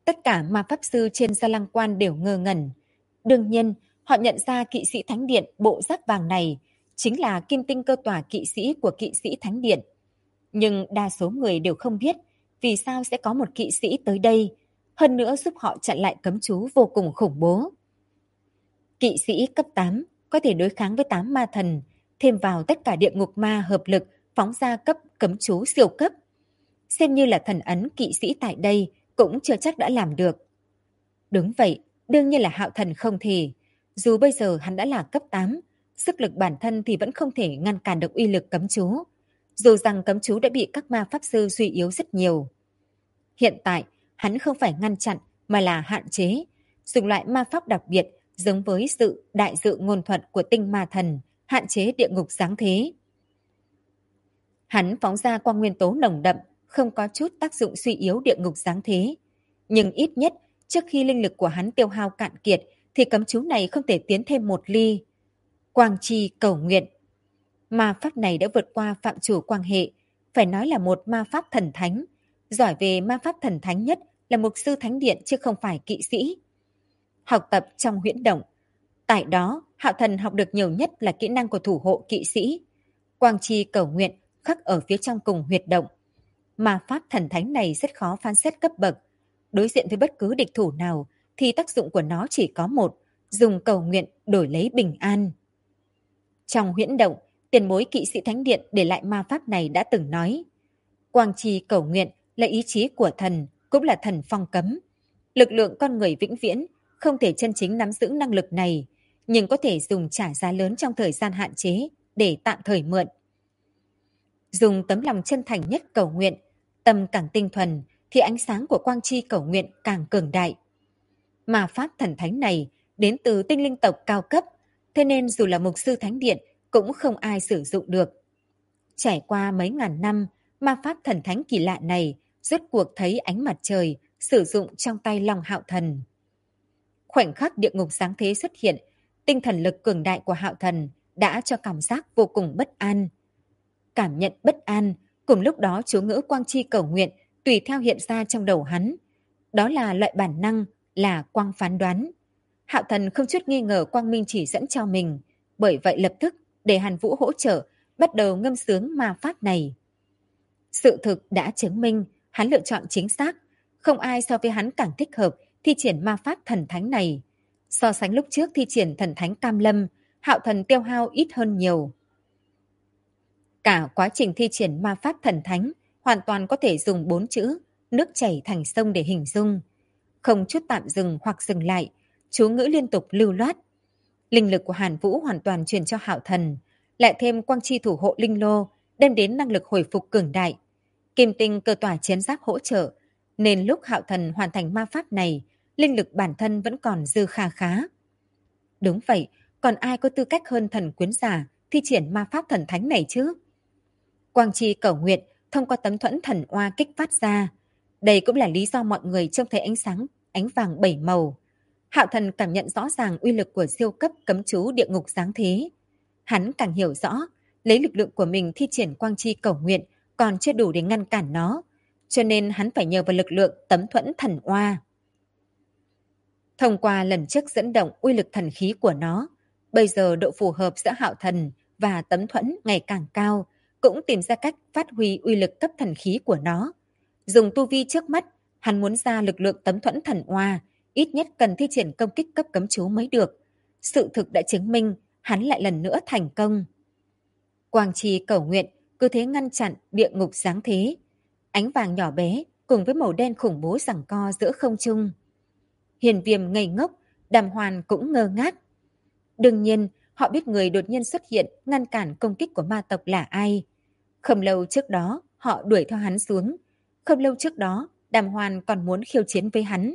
Tất cả ma pháp sư trên Gia Lăng Quan đều ngơ ngẩn. Đương nhiên, họ nhận ra kỵ sĩ thánh điện bộ giáp vàng này chính là kim tinh cơ tòa kỵ sĩ của kỵ sĩ thánh điện. Nhưng đa số người đều không biết vì sao sẽ có một kỵ sĩ tới đây, hơn nữa giúp họ chặn lại cấm chú vô cùng khủng bố. Kỵ sĩ cấp 8 có thể đối kháng với 8 ma thần, thêm vào tất cả địa ngục ma hợp lực phóng ra cấp cấm chú siêu cấp. Xem như là thần ấn kỵ sĩ tại đây cũng chưa chắc đã làm được. Đúng vậy, đương nhiên là Hạo Thần không thể. Dù bây giờ hắn đã là cấp 8, sức lực bản thân thì vẫn không thể ngăn cản được uy lực cấm chú. Dù rằng cấm chú đã bị các ma pháp sư suy yếu rất nhiều. Hiện tại, hắn không phải ngăn chặn mà là hạn chế, dùng loại ma pháp đặc biệt giống với sự đại dự ngôn thuận của tinh ma thần, hạn chế địa ngục giáng thế. Hắn phóng ra quang nguyên tố nồng đậm, không có chút tác dụng suy yếu địa ngục giáng thế. Nhưng ít nhất, trước khi linh lực của hắn tiêu hao cạn kiệt, thì cấm chú này không thể tiến thêm một ly. Quang chi cầu nguyện. Ma pháp này đã vượt qua phạm chủ quang hệ, phải nói là một ma pháp thần thánh. Giỏi về ma pháp thần thánh nhất là mục sư thánh điện chứ không phải kỵ sĩ. Học tập trong huyễn động. Tại đó, Hạo Thần học được nhiều nhất là kỹ năng của thủ hộ kỵ sĩ. Quang chi cầu nguyện khắc ở phía trong cùng huyệt động. Ma pháp thần thánh này rất khó phán xét cấp bậc. Đối diện với bất cứ địch thủ nào thì tác dụng của nó chỉ có một, dùng cầu nguyện đổi lấy bình an. Trong huyễn động, tiền bối kỵ sĩ thánh điện để lại ma pháp này đã từng nói: Quang chi cầu nguyện là ý chí của thần, cũng là thần phong cấm. Lực lượng con người vĩnh viễn không thể chân chính nắm giữ năng lực này, nhưng có thể dùng trả giá lớn trong thời gian hạn chế để tạm thời mượn. Dùng tấm lòng chân thành nhất cầu nguyện, tâm càng tinh thuần thì ánh sáng của quang chi cầu nguyện càng cường đại. Ma pháp thần thánh này đến từ tinh linh tộc cao cấp, thế nên dù là mục sư thánh điện cũng không ai sử dụng được. Trải qua mấy ngàn năm, ma pháp thần thánh kỳ lạ này rốt cuộc thấy ánh mặt trời sử dụng trong tay Long Hạo Thần. Khoảnh khắc địa ngục giáng thế xuất hiện, tinh thần lực cường đại của Hạo Thần đã cho cảm giác vô cùng bất an. Cảm nhận bất an, cùng lúc đó chú ngữ quang chi cầu nguyện tùy theo hiện ra trong đầu hắn. Đó là loại bản năng, là quang phán đoán. Hạo Thần không chút nghi ngờ quang minh chỉ dẫn cho mình, bởi vậy lập tức để Hàn Vũ hỗ trợ, bắt đầu ngâm sướng ma pháp này. Sự thực đã chứng minh hắn lựa chọn chính xác, không ai so với hắn càng thích hợp thi triển ma pháp thần thánh này. So sánh lúc trước thi triển thần thánh Cam Lâm, Hạo Thần tiêu hao ít hơn nhiều. Cả quá trình thi triển ma pháp thần thánh hoàn toàn có thể dùng 4 chữ nước chảy thành sông để hình dung. Không chút tạm dừng hoặc dừng lại, chú ngữ liên tục lưu loát. Linh lực của Hàn Vũ hoàn toàn truyền cho Hạo Thần, lại thêm quang chi thủ hộ linh lô, đem đến năng lực hồi phục cường đại. Kim tinh cơ tỏa chiến giáp hỗ trợ, nên lúc Hạo Thần hoàn thành ma pháp này, linh lực bản thân vẫn còn dư kha khá. Đúng vậy, còn ai có tư cách hơn thần quyến giả thi triển ma pháp thần thánh này chứ? Quang chi cầu nguyện thông qua tấm thuẫn thần oa kích phát ra. Đây cũng là lý do mọi người trông thấy ánh sáng, ánh vàng 7 màu. Hạo Thần cảm nhận rõ ràng uy lực của siêu cấp cấm chú địa ngục giáng thế. Hắn càng hiểu rõ, lấy lực lượng của mình thi triển quang chi cầu nguyện còn chưa đủ để ngăn cản nó, cho nên hắn phải nhờ vào lực lượng tấm thuẫn thần oa. Thông qua lần trước dẫn động uy lực thần khí của nó, bây giờ độ phù hợp giữa Hạo Thần và tấm thuẫn ngày càng cao, cũng tìm ra cách phát huy uy lực cấp thần khí của nó. Dùng tu vi trước mắt, hắn muốn ra lực lượng tấm thuẫn thần oa, ít nhất cần thi triển công kích cấp cấm chú mới được. Sự thực đã chứng minh, hắn lại lần nữa thành công. Quang chi cầu nguyện cứ thế ngăn chặn địa ngục giáng thế. Ánh vàng nhỏ bé cùng với màu đen khủng bố giằng co giữa không trung. Hiền Viêm ngây ngốc, Đàm Hoàn cũng ngơ ngác. Đương nhiên, họ biết người đột nhiên xuất hiện ngăn cản công kích của ma tộc là ai. Không lâu trước đó, họ đuổi theo hắn xuống. Không lâu trước đó, Đàm Hoàn còn muốn khiêu chiến với hắn.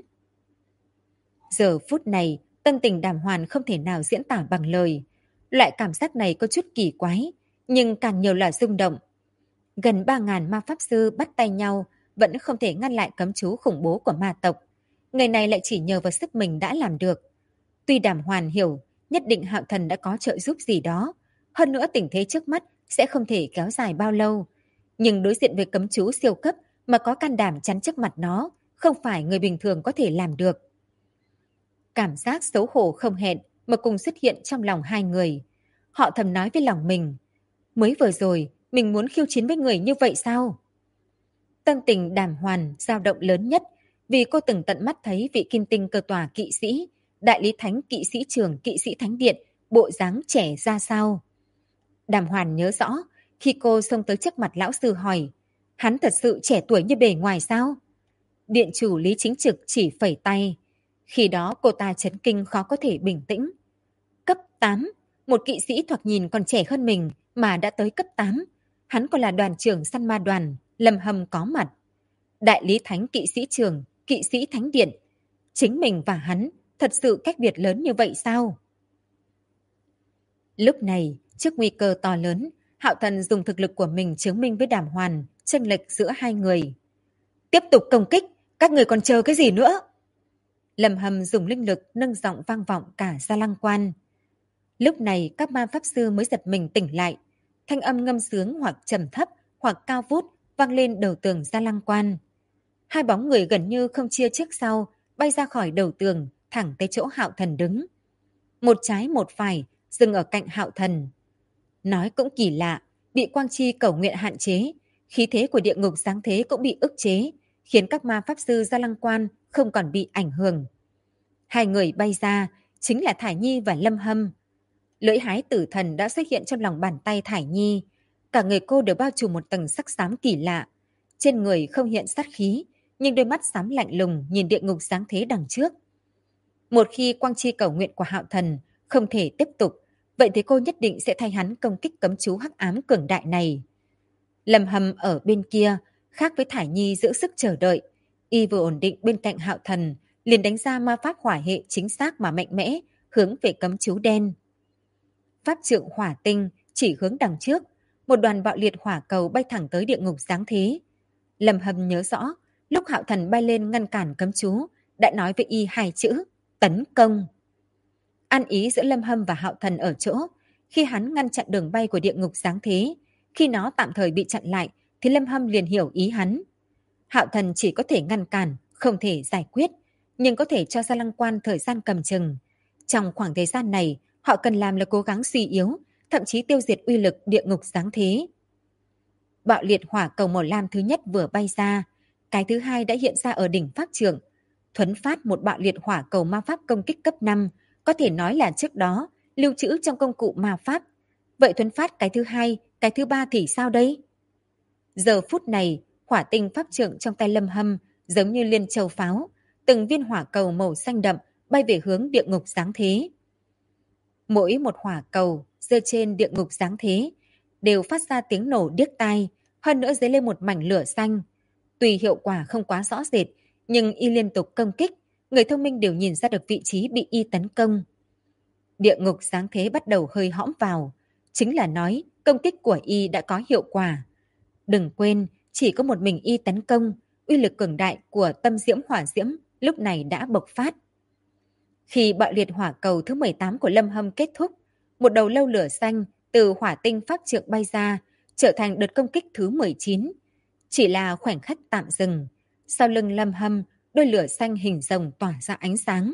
Giờ phút này, tâm tình Đàm Hoàn không thể nào diễn tả bằng lời. Loại cảm giác này có chút kỳ quái, nhưng càng nhiều là rung động. Gần 3.000 ma pháp sư bắt tay nhau vẫn không thể ngăn lại cấm chú khủng bố của ma tộc. Người này lại chỉ nhờ vào sức mình đã làm được. Tuy Đàm Hoàn hiểu, nhất định Hạo Thần đã có trợ giúp gì đó. Hơn nữa tình thế trước mắt sẽ không thể kéo dài bao lâu. Nhưng đối diện với cấm chú siêu cấp mà có can đảm chắn trước mặt nó không phải người bình thường có thể làm được. Cảm giác xấu hổ không hẹn mà cùng xuất hiện trong lòng hai người. Họ thầm nói với lòng mình, mới vừa rồi mình muốn khiêu chiến với người như vậy sao? Tâm tình Đàm Hoàn dao động lớn nhất vì cô từng tận mắt thấy vị kim tinh cơ tòa kỵ sĩ, đại lý thánh kỵ sĩ trưởng kỵ sĩ thánh điện, bộ dáng trẻ ra sao. Đàm Hoàn nhớ rõ, khi cô xông tới trước mặt lão sư hỏi, hắn thật sự trẻ tuổi như bề ngoài sao? Điện chủ Lý Chính Trực chỉ phẩy tay. Khi đó cô ta chấn kinh khó có thể bình tĩnh. Cấp 8, một kỵ sĩ thoạt nhìn còn trẻ hơn mình mà đã tới cấp 8. Hắn còn là đoàn trưởng săn ma đoàn, Lâm Hâm có mặt. Đại lý thánh kỵ sĩ trưởng, kỵ sĩ thánh điện. Chính mình và hắn thật sự cách biệt lớn như vậy sao? Lúc này, trước nguy cơ to lớn, Hạo Thần dùng thực lực của mình chứng minh với Đàm Hoàn, chênh lệch giữa hai người. Tiếp tục công kích, các người còn chờ cái gì nữa? Lâm Hâm dùng linh lực nâng giọng vang vọng cả Gia Lăng Quan. Lúc này các ma pháp sư mới giật mình tỉnh lại. Thanh âm ngâm sướng hoặc trầm thấp hoặc cao vút vang lên đầu tường Gia Lăng Quan. Hai bóng người gần như không chia trước sau bay ra khỏi đầu tường thẳng tới chỗ Hạo Thần đứng. Một trái một phải dừng ở cạnh Hạo Thần. Nói cũng kỳ lạ, bị quang chi cầu nguyện hạn chế, khí thế của địa ngục sáng thế cũng bị ức chế, khiến các ma pháp sư Gia Lăng Quan không còn bị ảnh hưởng. Hai người bay ra chính là Thải Nhi và Lâm Hâm. Lưỡi hái tử thần đã xuất hiện trong lòng bàn tay Thải Nhi. Cả người cô đều bao trùm một tầng sắc xám kỳ lạ. Trên người không hiện sát khí, nhưng đôi mắt xám lạnh lùng nhìn địa ngục sáng thế đằng trước. Một khi quang chi cầu nguyện của Hạo Thần không thể tiếp tục, vậy thì cô nhất định sẽ thay hắn công kích cấm chú hắc ám cường đại này. Lâm Hâm ở bên kia, khác với Thải Nhi giữ sức chờ đợi. Y vừa ổn định bên cạnh Hạo Thần, liền đánh ra ma pháp hỏa hệ chính xác mà mạnh mẽ, hướng về cấm chú đen. Pháp trượng hỏa tinh chỉ hướng đằng trước, một đoàn bạo liệt hỏa cầu bay thẳng tới địa ngục giáng thế. Lâm Hâm nhớ rõ, lúc Hạo Thần bay lên ngăn cản cấm chú, đã nói với Y hai chữ, tấn công. Ăn ý giữa Lâm Hâm và Hạo Thần ở chỗ, khi hắn ngăn chặn đường bay của địa ngục giáng thế, khi nó tạm thời bị chặn lại, thì Lâm Hâm liền hiểu ý hắn. Hạo Thần chỉ có thể ngăn cản, không thể giải quyết, nhưng có thể cho Gia Lăng Quan thời gian cầm chừng. Trong khoảng thời gian này, họ cần làm là cố gắng suy yếu, thậm chí tiêu diệt uy lực địa ngục giáng thế. Bạo liệt hỏa cầu màu lam thứ nhất vừa bay ra, cái thứ hai đã hiện ra ở đỉnh pháp trượng. Thuấn phát một bạo liệt hỏa cầu ma pháp công kích cấp 5, có thể nói là trước đó lưu trữ trong công cụ ma pháp. Vậy thuấn phát cái thứ hai, cái thứ ba thì sao đây? Giờ phút này, hỏa tinh pháp trượng trong tay Lâm Hâm giống như liên châu pháo, từng viên hỏa cầu màu xanh đậm bay về hướng địa ngục giáng thế. Mỗi một hỏa cầu rơi trên địa ngục giáng thế đều phát ra tiếng nổ điếc tai, hơn nữa dấy lên một mảnh lửa xanh. Tuy hiệu quả không quá rõ rệt, nhưng Y liên tục công kích, người thông minh đều nhìn ra được vị trí bị Y tấn công. Địa ngục giáng thế bắt đầu hơi hõm vào, chính là nói công kích của Y đã có hiệu quả. Đừng quên, chỉ có một mình Y tấn công, uy lực cường đại của tâm diễm hỏa diễm lúc này đã bộc phát. Khi bạo liệt hỏa cầu thứ 18 của Lâm Hâm kết thúc, một đầu lâu lửa xanh từ hỏa tinh pháp trượng bay ra, trở thành đợt công kích thứ 19. Chỉ là khoảnh khắc tạm dừng. Sau lưng Lâm Hâm, đôi lửa xanh hình rồng tỏa ra ánh sáng.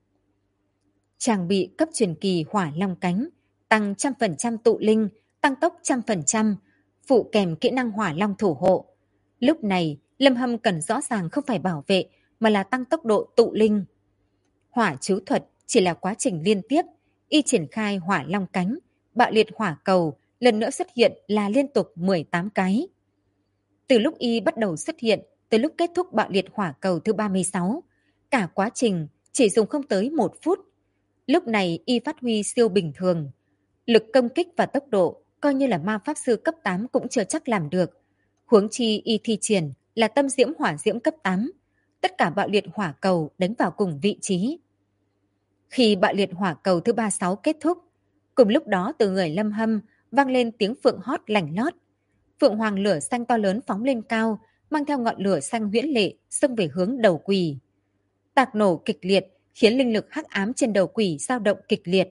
Trang bị cấp truyền kỳ hỏa long cánh, tăng 100% tụ linh, tăng tốc 100%, phụ kèm kỹ năng hỏa long thủ hộ. Lúc này, Lâm Hâm cần rõ ràng không phải bảo vệ, mà là tăng tốc độ tụ linh. Hỏa chú thuật chỉ là quá trình liên tiếp, Y triển khai hỏa long cánh, bạo liệt hỏa cầu, lần nữa xuất hiện là liên tục 18 cái. Từ lúc Y bắt đầu xuất hiện, tới lúc kết thúc bạo liệt hỏa cầu thứ 36, cả quá trình chỉ dùng không tới 1 phút. Lúc này Y phát huy siêu bình thường. Lực công kích và tốc độ, coi như là ma pháp sư cấp 8 cũng chưa chắc làm được. Huống chi Y thi triển là tâm diễm hỏa diễm cấp 8. Tất cả bạo liệt hỏa cầu đánh vào cùng vị trí. Khi bạo liệt hỏa cầu thứ 36 kết thúc, cùng lúc đó từ người Lâm Hâm vang lên tiếng phượng hót lành lót. Phượng hoàng lửa xanh to lớn phóng lên cao, mang theo ngọn lửa xanh huyễn lệ xông về hướng đầu quỷ. Tạc nổ kịch liệt khiến linh lực hắc ám trên đầu quỷ dao động kịch liệt.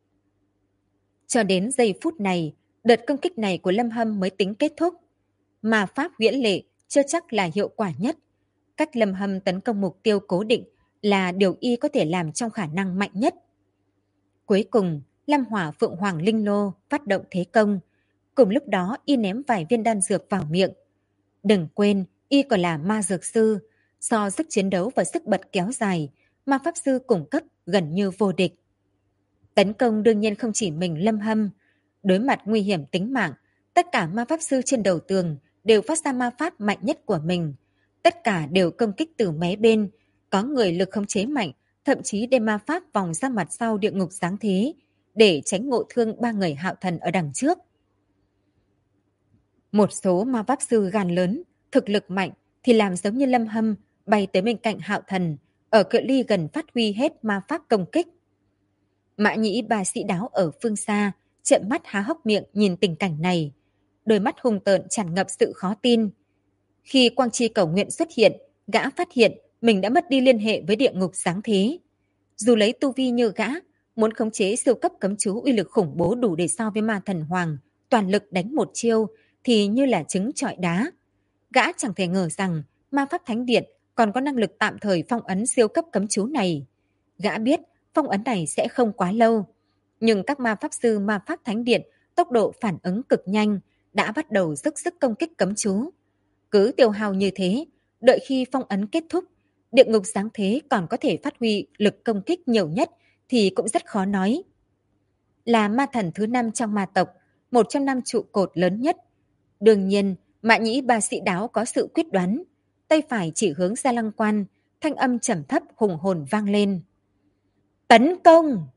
Cho đến giây phút này, đợt công kích này của Lâm Hâm mới tính kết thúc. Mà pháp huyễn lệ chưa chắc là hiệu quả nhất. cách Lâm Hâm tấn công mục tiêu cố định là điều y có thể làm trong khả năng mạnh nhất. Cuối cùng, Lam Hỏa Phượng Hoàng Linh Lô phát động thế công. Cùng lúc đó y ném vài viên đan dược vào miệng. Đừng quên, y còn là ma dược sư. Do sức chiến đấu và sức bật kéo dài, ma pháp sư cung cấp gần như vô địch. Tấn công đương nhiên không chỉ mình Lâm Hâm. Đối mặt nguy hiểm tính mạng, tất cả ma pháp sư trên đầu tường đều phát ra ma pháp mạnh nhất của mình. Tất cả đều công kích từ mé bên. Có người lực khống chế mạnh, thậm chí đem ma pháp vòng ra mặt sau địa ngục giáng thế, để tránh ngộ thương ba người Hạo Thần ở đằng trước. Một số ma pháp sư gan lớn, thực lực mạnh thì làm giống như Lâm Hâm bay tới bên cạnh Hạo Thần, ở cự ly gần phát huy hết ma pháp công kích. Mã Nhĩ Ba Sĩ Đáo ở phương xa, trợn mắt há hốc miệng nhìn tình cảnh này. Đôi mắt hung tợn tràn ngập sự khó tin. Khi Quang Chi Cầu Nguyện xuất hiện, gã phát hiện mình đã mất đi liên hệ với địa ngục giáng thế. Dù lấy tu vi như gã, muốn khống chế siêu cấp cấm chú uy lực khủng bố đủ để so với ma thần hoàng, toàn lực đánh một chiêu thì như là trứng trọi đá. Gã chẳng thể ngờ rằng ma pháp thánh điện còn có năng lực tạm thời phong ấn siêu cấp cấm chú này. Gã biết phong ấn này sẽ không quá lâu, nhưng các ma pháp sư ma pháp thánh điện tốc độ phản ứng cực nhanh, đã bắt đầu dốc sức công kích cấm chú. Cứ tiêu hao như thế, đợi khi phong ấn kết thúc, địa ngục giáng thế còn có thể phát huy lực công kích nhiều nhất thì cũng rất khó nói. Là ma thần thứ 5 trong ma tộc, một trong 5 trụ cột lớn nhất. Đương nhiên, Mã Nhĩ Ba Sĩ Đáo có sự quyết đoán. Tay phải chỉ hướng Gia Lăng Quan, thanh âm trầm thấp hùng hồn vang lên. Tấn công!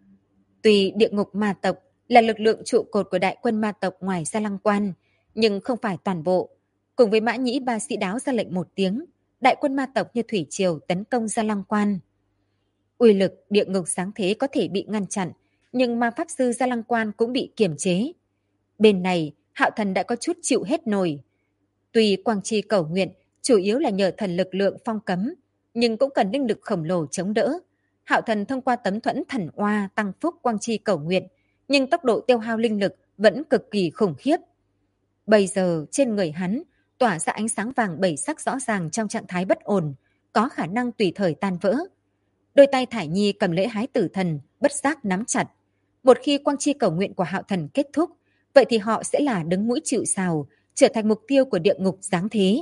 Tuy địa ngục ma tộc là lực lượng trụ cột của đại quân ma tộc ngoài Gia Lăng Quan, nhưng không phải toàn bộ. Cùng với Mã Nhĩ Ba Sĩ Đáo ra lệnh một tiếng, đại quân ma tộc như thủy triều tấn công Gia Lăng Quan. Uy lực địa ngục sáng thế có thể bị ngăn chặn, nhưng ma pháp sư Gia Lăng Quan cũng bị kiềm chế. Bên này, Hạo Thần đã có chút chịu hết nổi. Tuy Quang Chi Cầu Nguyện chủ yếu là nhờ thần lực lượng phong cấm, nhưng cũng cần linh lực khổng lồ chống đỡ. Hạo Thần thông qua tấm thuẫn thần oa tăng phúc Quang Chi Cầu Nguyện, nhưng tốc độ tiêu hao linh lực vẫn cực kỳ khủng khiếp. Bây giờ trên người hắn tỏa ra ánh sáng vàng bảy sắc rõ ràng trong trạng thái bất ổn, có khả năng tùy thời tan vỡ. Đôi tay Thải Nhi cầm lễ hái tử thần, bất giác nắm chặt. Một khi Quang Chi Cầu Nguyện của Hạo Thần kết thúc, vậy thì họ sẽ là đứng mũi chịu sào, trở thành mục tiêu của địa ngục giáng thế.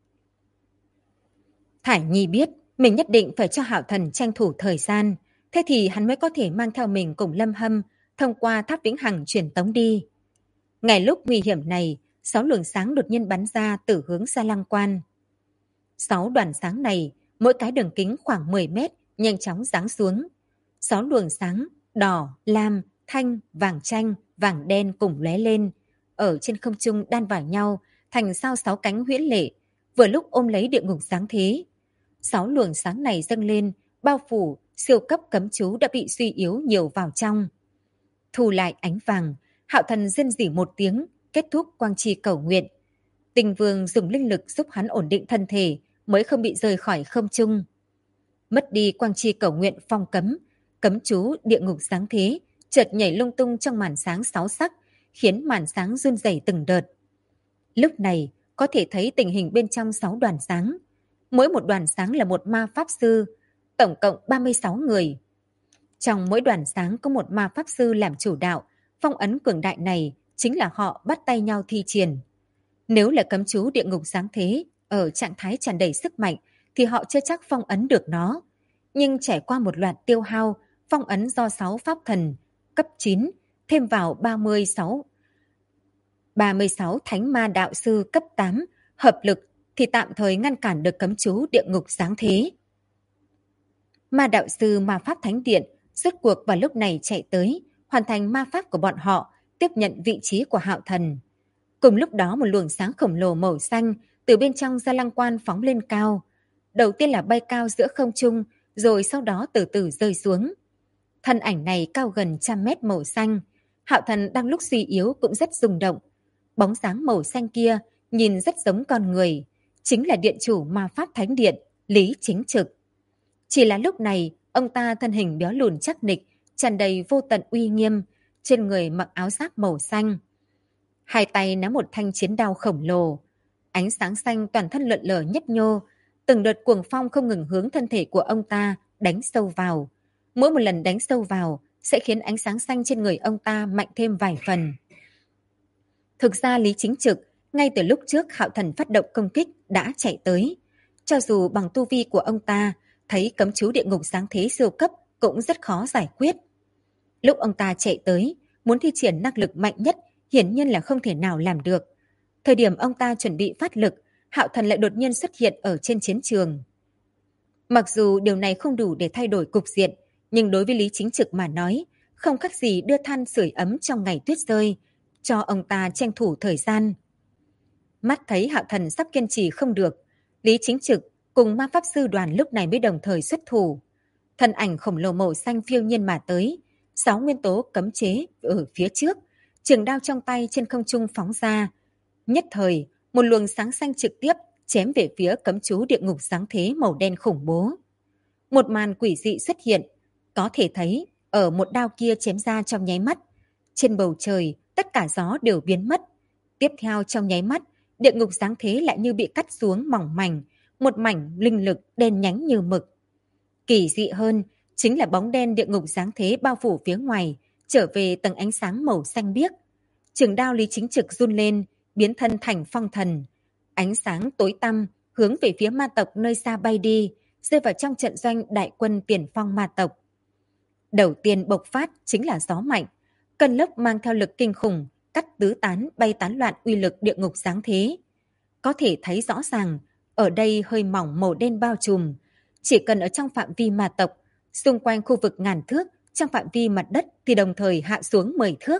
Thải Nhi biết mình nhất định phải cho Hạo Thần tranh thủ thời gian, thế thì hắn mới có thể mang theo mình cùng Lâm Hâm thông qua tháp vĩnh hằng truyền tống đi. Ngay lúc nguy hiểm này, 6 luồng sáng đột nhiên bắn ra từ hướng Gia Lăng Quan. 6 đoàn sáng này, mỗi cái đường kính khoảng 10 mét, nhanh chóng giáng xuống. 6 luồng sáng đỏ, lam, thanh, vàng chanh, vàng đen cùng lóe lên, ở trên không trung đan vào nhau thành sao 6 cánh huyễn lệ, vừa lúc ôm lấy địa ngục giáng thế. 6 luồng sáng này dâng lên, bao phủ siêu cấp cấm chú đã bị suy yếu nhiều vào trong. Thu lại ánh vàng, Hạo Thần rên rỉ một tiếng, kết thúc Quang Chi Cầu Nguyện. Tình Vương dùng linh lực giúp hắn ổn định thân thể, mới không bị rời khỏi không trung. Mất đi Quang Chi Cầu Nguyện phong cấm, cấm chú địa ngục giáng thế chợt nhảy lung tung trong màn sáng 6 sắc, khiến màn sáng run rẩy từng đợt. Lúc này có thể thấy tình hình bên trong 6 đoàn sáng. Mỗi một đoàn sáng là một ma pháp sư, tổng cộng 36 người. Trong mỗi đoàn sáng có một ma pháp sư làm chủ đạo, phong ấn cường đại này chính là họ bắt tay nhau thi triển. Nếu là cấm chú địa ngục giáng thế ở trạng thái tràn đầy sức mạnh thì họ chưa chắc phong ấn được nó. Nhưng trải qua một loạt tiêu hao, phong ấn do 6 pháp thần cấp 9 thêm vào 36 thánh ma đạo sư cấp 8 hợp lực thì tạm thời ngăn cản được cấm chú địa ngục giáng thế. Ma đạo sư ma pháp thánh điện rốt cuộc vào lúc này chạy tới, hoàn thành ma pháp của bọn họ, tiếp nhận vị trí của Hạo Thần. Cùng lúc đó một luồng sáng khổng lồ màu xanh từ bên trong Gia Lăng Quan phóng lên cao. Đầu tiên là bay cao giữa không trung, rồi sau đó từ từ rơi xuống. Thân ảnh này cao gần 100 mét màu xanh. Hạo Thần đang lúc suy yếu cũng rất rung động. Bóng dáng màu xanh kia nhìn rất giống con người, chính là điện chủ ma pháp thánh điện, Lý Chính Trực. Chỉ là lúc này, ông ta thân hình béo lùn chắc nịch, tràn đầy vô tận uy nghiêm, trên người mặc áo giáp màu xanh. Hai tay nắm một thanh chiến đao khổng lồ, ánh sáng xanh toàn thân lượn lờ nhấp nhô, Từng đợt cuồng phong không ngừng hướng thân thể của ông ta đánh sâu vào. Mỗi một lần đánh sâu vào sẽ khiến ánh sáng xanh trên người ông ta mạnh thêm vài phần. Thực ra Lý Chính Trực, ngay từ lúc trước Hạo Thần phát động công kích đã chạy tới. Cho dù bằng tu vi của ông ta, thấy cấm chú địa ngục sáng thế siêu cấp cũng rất khó giải quyết. Lúc ông ta chạy tới, muốn thi triển năng lực mạnh nhất hiển nhiên là không thể nào làm được. Thời điểm ông ta chuẩn bị phát lực, Hạo Thần lại đột nhiên xuất hiện ở trên chiến trường. Mặc dù điều này không đủ để thay đổi cục diện, nhưng đối với Lý Chính Trực mà nói, không khác gì đưa than sưởi ấm trong ngày tuyết rơi, cho ông ta tranh thủ thời gian. Mắt thấy Hạo Thần sắp kiên trì không được, Lý Chính Trực cùng ma pháp sư đoàn lúc này mới đồng thời xuất thủ. Thân ảnh khổng lồ màu xanh phiêu nhiên mà tới, 6 nguyên tố cấm chế ở phía trước, trường đao trong tay trên không trung phóng ra. Nhất thời, một luồng sáng xanh trực tiếp chém về phía cấm chú địa ngục sáng thế màu đen khủng bố. Một màn quỷ dị xuất hiện, có thể thấy ở một đao kia chém ra trong nháy mắt. Trên bầu trời, tất cả gió đều biến mất. Tiếp theo trong nháy mắt, địa ngục sáng thế lại như bị cắt xuống mỏng mảnh, một mảnh linh lực đen nhánh như mực. Kỳ dị hơn, chính là bóng đen địa ngục sáng thế bao phủ phía ngoài, trở về tầng ánh sáng màu xanh biếc. Trường đao Lý Chính Trực run lên, biến thân thành phong thần. Ánh sáng tối tăm hướng về phía ma tộc nơi xa bay đi, rơi vào trong trận doanh đại quân tiền phong ma tộc. Đầu tiên bộc phát chính là gió mạnh, cơn lốc mang theo lực kinh khủng, cắt tứ tán bay tán loạn uy lực địa ngục sáng thế. Có thể thấy rõ ràng, ở đây hơi mỏng màu đen bao trùm, chỉ cần ở trong phạm vi ma tộc, xung quanh khu vực ngàn thước, trong phạm vi mặt đất thì đồng thời hạ xuống 10 thước.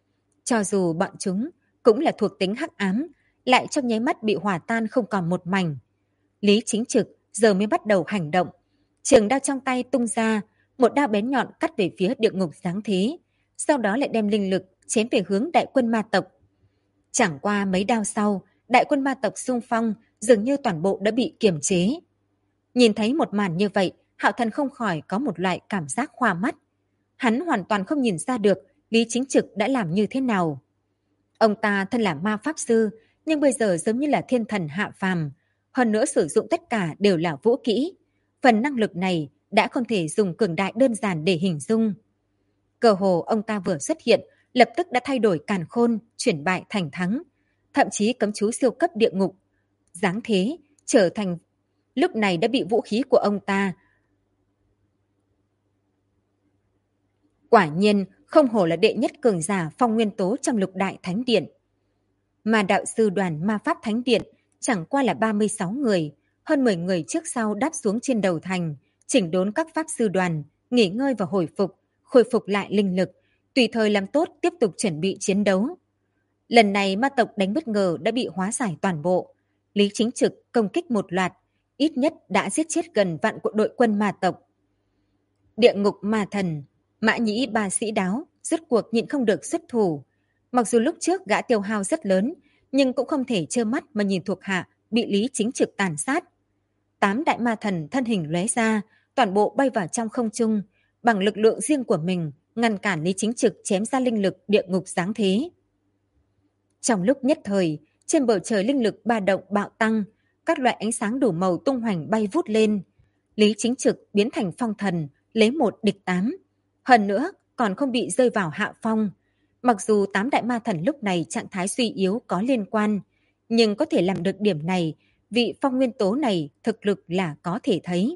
Cho dù bọn chúng cũng là thuộc tính hắc ám, lại trong nháy mắt bị hòa tan không còn một mảnh. Lý Chính Trực giờ mới bắt đầu hành động. Trường đao trong tay tung ra, một đao bén nhọn cắt về phía địa ngục sáng thế, sau đó lại đem linh lực chém về hướng đại quân ma tộc. Chẳng qua mấy đao sau, đại quân ma tộc xung phong dường như toàn bộ đã bị kiềm chế. Nhìn thấy một màn như vậy, Hạo Thần không khỏi có một loại cảm giác hoa mắt. Hắn hoàn toàn không nhìn ra được Lý Chính Trực đã làm như thế nào. Ông ta thân là ma pháp sư, nhưng bây giờ giống như là thiên thần hạ phàm. Hơn nữa sử dụng tất cả đều là vũ kỹ. Phần năng lực này đã không thể dùng cường đại đơn giản để hình dung. Cơ hồ ông ta vừa xuất hiện, lập tức đã thay đổi càn khôn, chuyển bại thành thắng. Thậm chí cấm chú siêu cấp địa ngục, giáng thế, trở thành lúc này đã bị vũ khí của ông ta. Quả nhiên, không hổ là đệ nhất cường giả phong nguyên tố trong Lục Đại Thánh Điện. Mà đạo sư đoàn ma pháp Thánh Điện chẳng qua là 36 người, hơn 10 người trước sau đáp xuống trên đầu thành, chỉnh đốn các pháp sư đoàn, nghỉ ngơi và khôi phục lại linh lực, tùy thời làm tốt tiếp tục chuẩn bị chiến đấu. Lần này ma tộc đánh bất ngờ đã bị hóa giải toàn bộ. Lý Chính Trực công kích một loạt, ít nhất đã giết chết gần vạn đội quân ma tộc. Địa ngục ma thần, Mã Nhĩ ba sĩ đáo, rốt cuộc nhịn không được xuất thủ. Mặc dù lúc trước gã tiêu hao rất lớn, nhưng cũng không thể trơ mắt mà nhìn thuộc hạ bị Lý Chính Trực tàn sát. 8 đại ma thần thân hình lóe ra, toàn bộ bay vào trong không trung, bằng lực lượng riêng của mình, ngăn cản Lý Chính Trực chém ra linh lực địa ngục giáng thế. Trong lúc nhất thời, trên bầu trời linh lực ba động bạo tăng, các loại ánh sáng đủ màu tung hoành bay vút lên. Lý Chính Trực biến thành phong thần, lấy 1 địch 8. Hơn nữa, còn không bị rơi vào hạ phong. Mặc dù 8 đại ma thần lúc này trạng thái suy yếu có liên quan, nhưng có thể làm được điểm này, vị phong nguyên tố này thực lực là có thể thấy.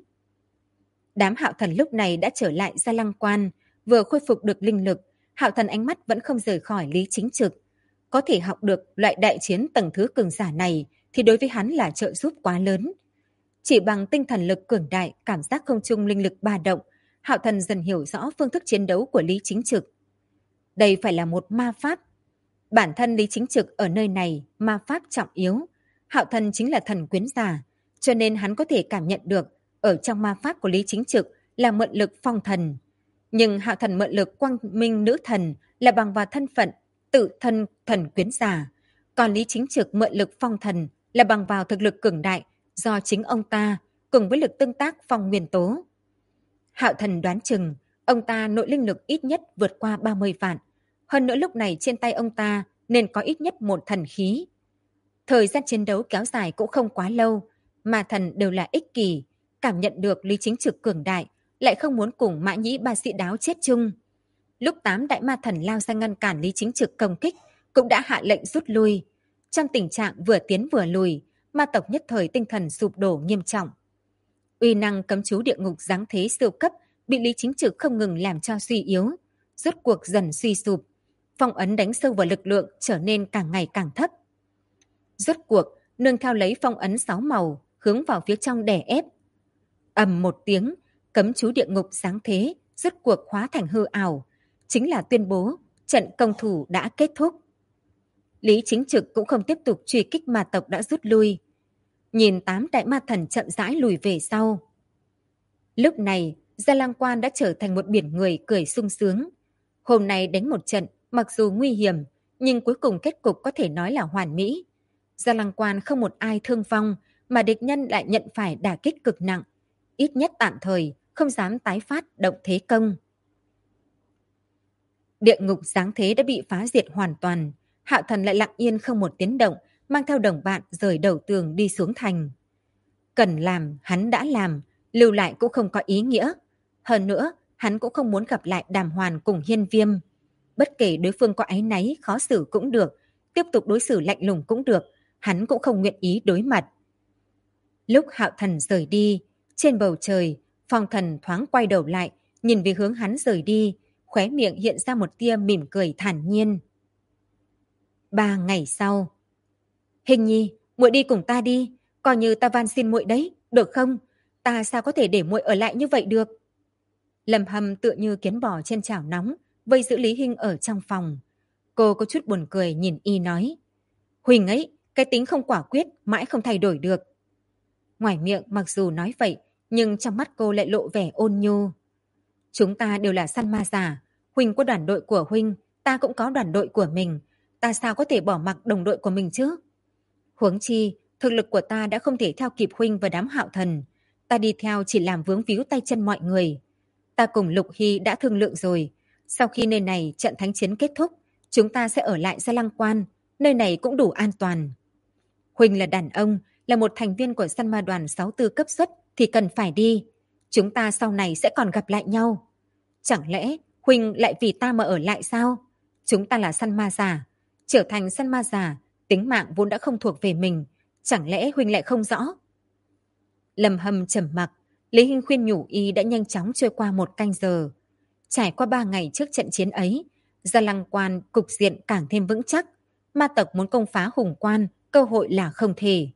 Đám Hạo Thần lúc này đã trở lại Gia Lăng Quan, vừa khôi phục được linh lực, Hạo Thần ánh mắt vẫn không rời khỏi Lý Chính Trực. Có thể học được loại đại chiến tầng thứ cường giả này thì đối với hắn là trợ giúp quá lớn. Chỉ bằng tinh thần lực cường đại, cảm giác không trung linh lực ba động, Hạo Thần dần hiểu rõ phương thức chiến đấu của Lý Chính Trực. Đây phải là một ma pháp. Bản thân Lý Chính Trực ở nơi này ma pháp trọng yếu. Hạo Thần chính là thần quyến giả, cho nên hắn có thể cảm nhận được ở trong ma pháp của Lý Chính Trực là mượn lực phong thần. Nhưng Hạo Thần mượn lực quang minh nữ thần là bằng vào thân phận tự thân thần quyến giả. Còn Lý Chính Trực mượn lực phong thần là bằng vào thực lực cường đại do chính ông ta cùng với lực tương tác phong nguyên tố. Hạo Thần đoán chừng ông ta nội linh lực ít nhất vượt qua 30 vạn. Hơn nữa lúc này trên tay ông ta nên có ít nhất 1 thần khí. Thời gian chiến đấu kéo dài cũng không quá lâu. Ma thần đều là ích kỷ, cảm nhận được Lý Chính Trực cường đại, lại không muốn cùng Mã Nhĩ ba sĩ đáo chết chung. Lúc 8 đại ma thần lao ra ngăn cản Lý Chính Trực công kích, cũng đã hạ lệnh rút lui. Trong tình trạng vừa tiến vừa lùi, ma tộc nhất thời tinh thần sụp đổ nghiêm trọng. Uy năng cấm chú địa ngục giáng thế siêu cấp bị Lý Chính Trực không ngừng làm cho suy yếu, rốt cuộc dần suy sụp. Phong ấn đánh sâu vào lực lượng trở nên càng ngày càng thấp. Rốt cuộc, nương theo lấy phong ấn 6 màu, hướng vào phía trong đè ép. Ầm một tiếng, cấm chú địa ngục giáng thế, rốt cuộc hóa thành hư ảo, chính là tuyên bố trận công thủ đã kết thúc. Lý Chính Trực cũng không tiếp tục truy kích ma tộc đã rút lui. Nhìn 8 đại ma thần chậm rãi lùi về sau. Lúc này, Gia Lăng Quan đã trở thành một biển người cười sung sướng. Hôm nay đánh một trận, mặc dù nguy hiểm, nhưng cuối cùng kết cục có thể nói là hoàn mỹ. Gia Lăng Quan không một ai thương vong, mà địch nhân lại nhận phải đả kích cực nặng. Ít nhất tạm thời, không dám tái phát động thế công. Địa ngục giáng thế đã bị phá diệt hoàn toàn. Hạo Thần lại lặng yên không một tiếng động, mang theo đồng bạn rời đầu tường đi xuống thành. Cần làm, hắn đã làm, lưu lại cũng không có ý nghĩa. Hơn nữa, hắn cũng không muốn gặp lại Đàm Hoàn cùng Hiên Viêm. Bất kể đối phương có áy náy, khó xử cũng được, tiếp tục đối xử lạnh lùng cũng được, hắn cũng không nguyện ý đối mặt. Lúc Hạo Thần rời đi, trên bầu trời, Phong Thần thoáng quay đầu lại, nhìn về hướng hắn rời đi, khóe miệng hiện ra một tia mỉm cười thản nhiên. 3 ngày sau, Hình Nhi, muội đi cùng ta đi, coi như ta van xin muội đấy, được không? Ta sao có thể để muội ở lại như vậy được? Lâm Hâm tựa như kiến bò trên chảo nóng, vây giữ Lý Hinh ở trong phòng. Cô có chút buồn cười nhìn y nói. Huỳnh ấy, cái tính không quả quyết, mãi không thay đổi được. Ngoài miệng mặc dù nói vậy, nhưng trong mắt cô lại lộ vẻ ôn nhu. Chúng ta đều là săn ma giả. Huỳnh có đoàn đội của Huynh, ta cũng có đoàn đội của mình. Ta sao có thể bỏ mặc đồng đội của mình chứ? Huống chi, thực lực của ta đã không thể theo kịp Huynh và đám Hạo Thần. Ta đi theo chỉ làm vướng víu tay chân mọi người. Ta cùng Lục Hy đã thương lượng rồi. Sau khi nơi này trận thánh chiến kết thúc, chúng ta sẽ ở lại Gia Lăng Quan. Nơi này cũng đủ an toàn. Huynh là đàn ông, là một thành viên của săn ma đoàn 64 cấp suất thì cần phải đi. Chúng ta sau này sẽ còn gặp lại nhau. Chẳng lẽ Huynh lại vì ta mà ở lại sao? Chúng ta là săn ma giả. Trở thành săn ma giả, tính mạng vốn đã không thuộc về mình. Chẳng lẽ Huynh lại không rõ? Lâm Hâm trầm mặc. Lý Hinh khuyên nhủ y đã nhanh chóng trôi qua 1 canh giờ. Trải qua 3 ngày trước trận chiến ấy, Gia Lăng Quan cục diện càng thêm vững chắc. Ma tộc muốn công phá Hùng Quan, cơ hội là không thể.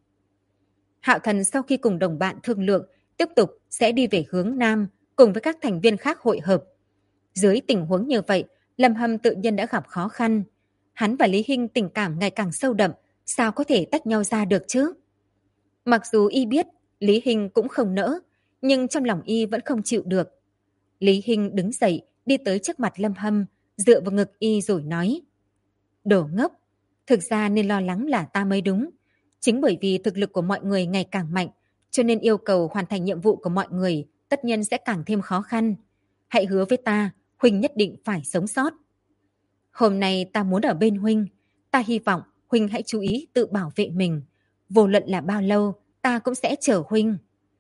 Hạo Thần sau khi cùng đồng bạn thương lượng, tiếp tục sẽ đi về hướng Nam cùng với các thành viên khác hội hợp. Dưới tình huống như vậy, Lâm Hâm tự nhiên đã gặp khó khăn. Hắn và Lý Hinh tình cảm ngày càng sâu đậm, sao có thể tách nhau ra được chứ? Mặc dù y biết Lý Hinh cũng không nỡ, nhưng trong lòng y vẫn không chịu được. Lý Hinh đứng dậy, đi tới trước mặt Lâm Hâm, dựa vào ngực y rồi nói. Đồ ngốc, thực ra nên lo lắng là ta mới đúng. Chính bởi vì thực lực của mọi người ngày càng mạnh, cho nên yêu cầu hoàn thành nhiệm vụ của mọi người tất nhiên sẽ càng thêm khó khăn. Hãy hứa với ta, Huynh nhất định phải sống sót. Hôm nay ta muốn ở bên Huynh, ta hy vọng Huynh hãy chú ý tự bảo vệ mình. Vô luận là bao lâu, ta cũng sẽ chờ Huynh.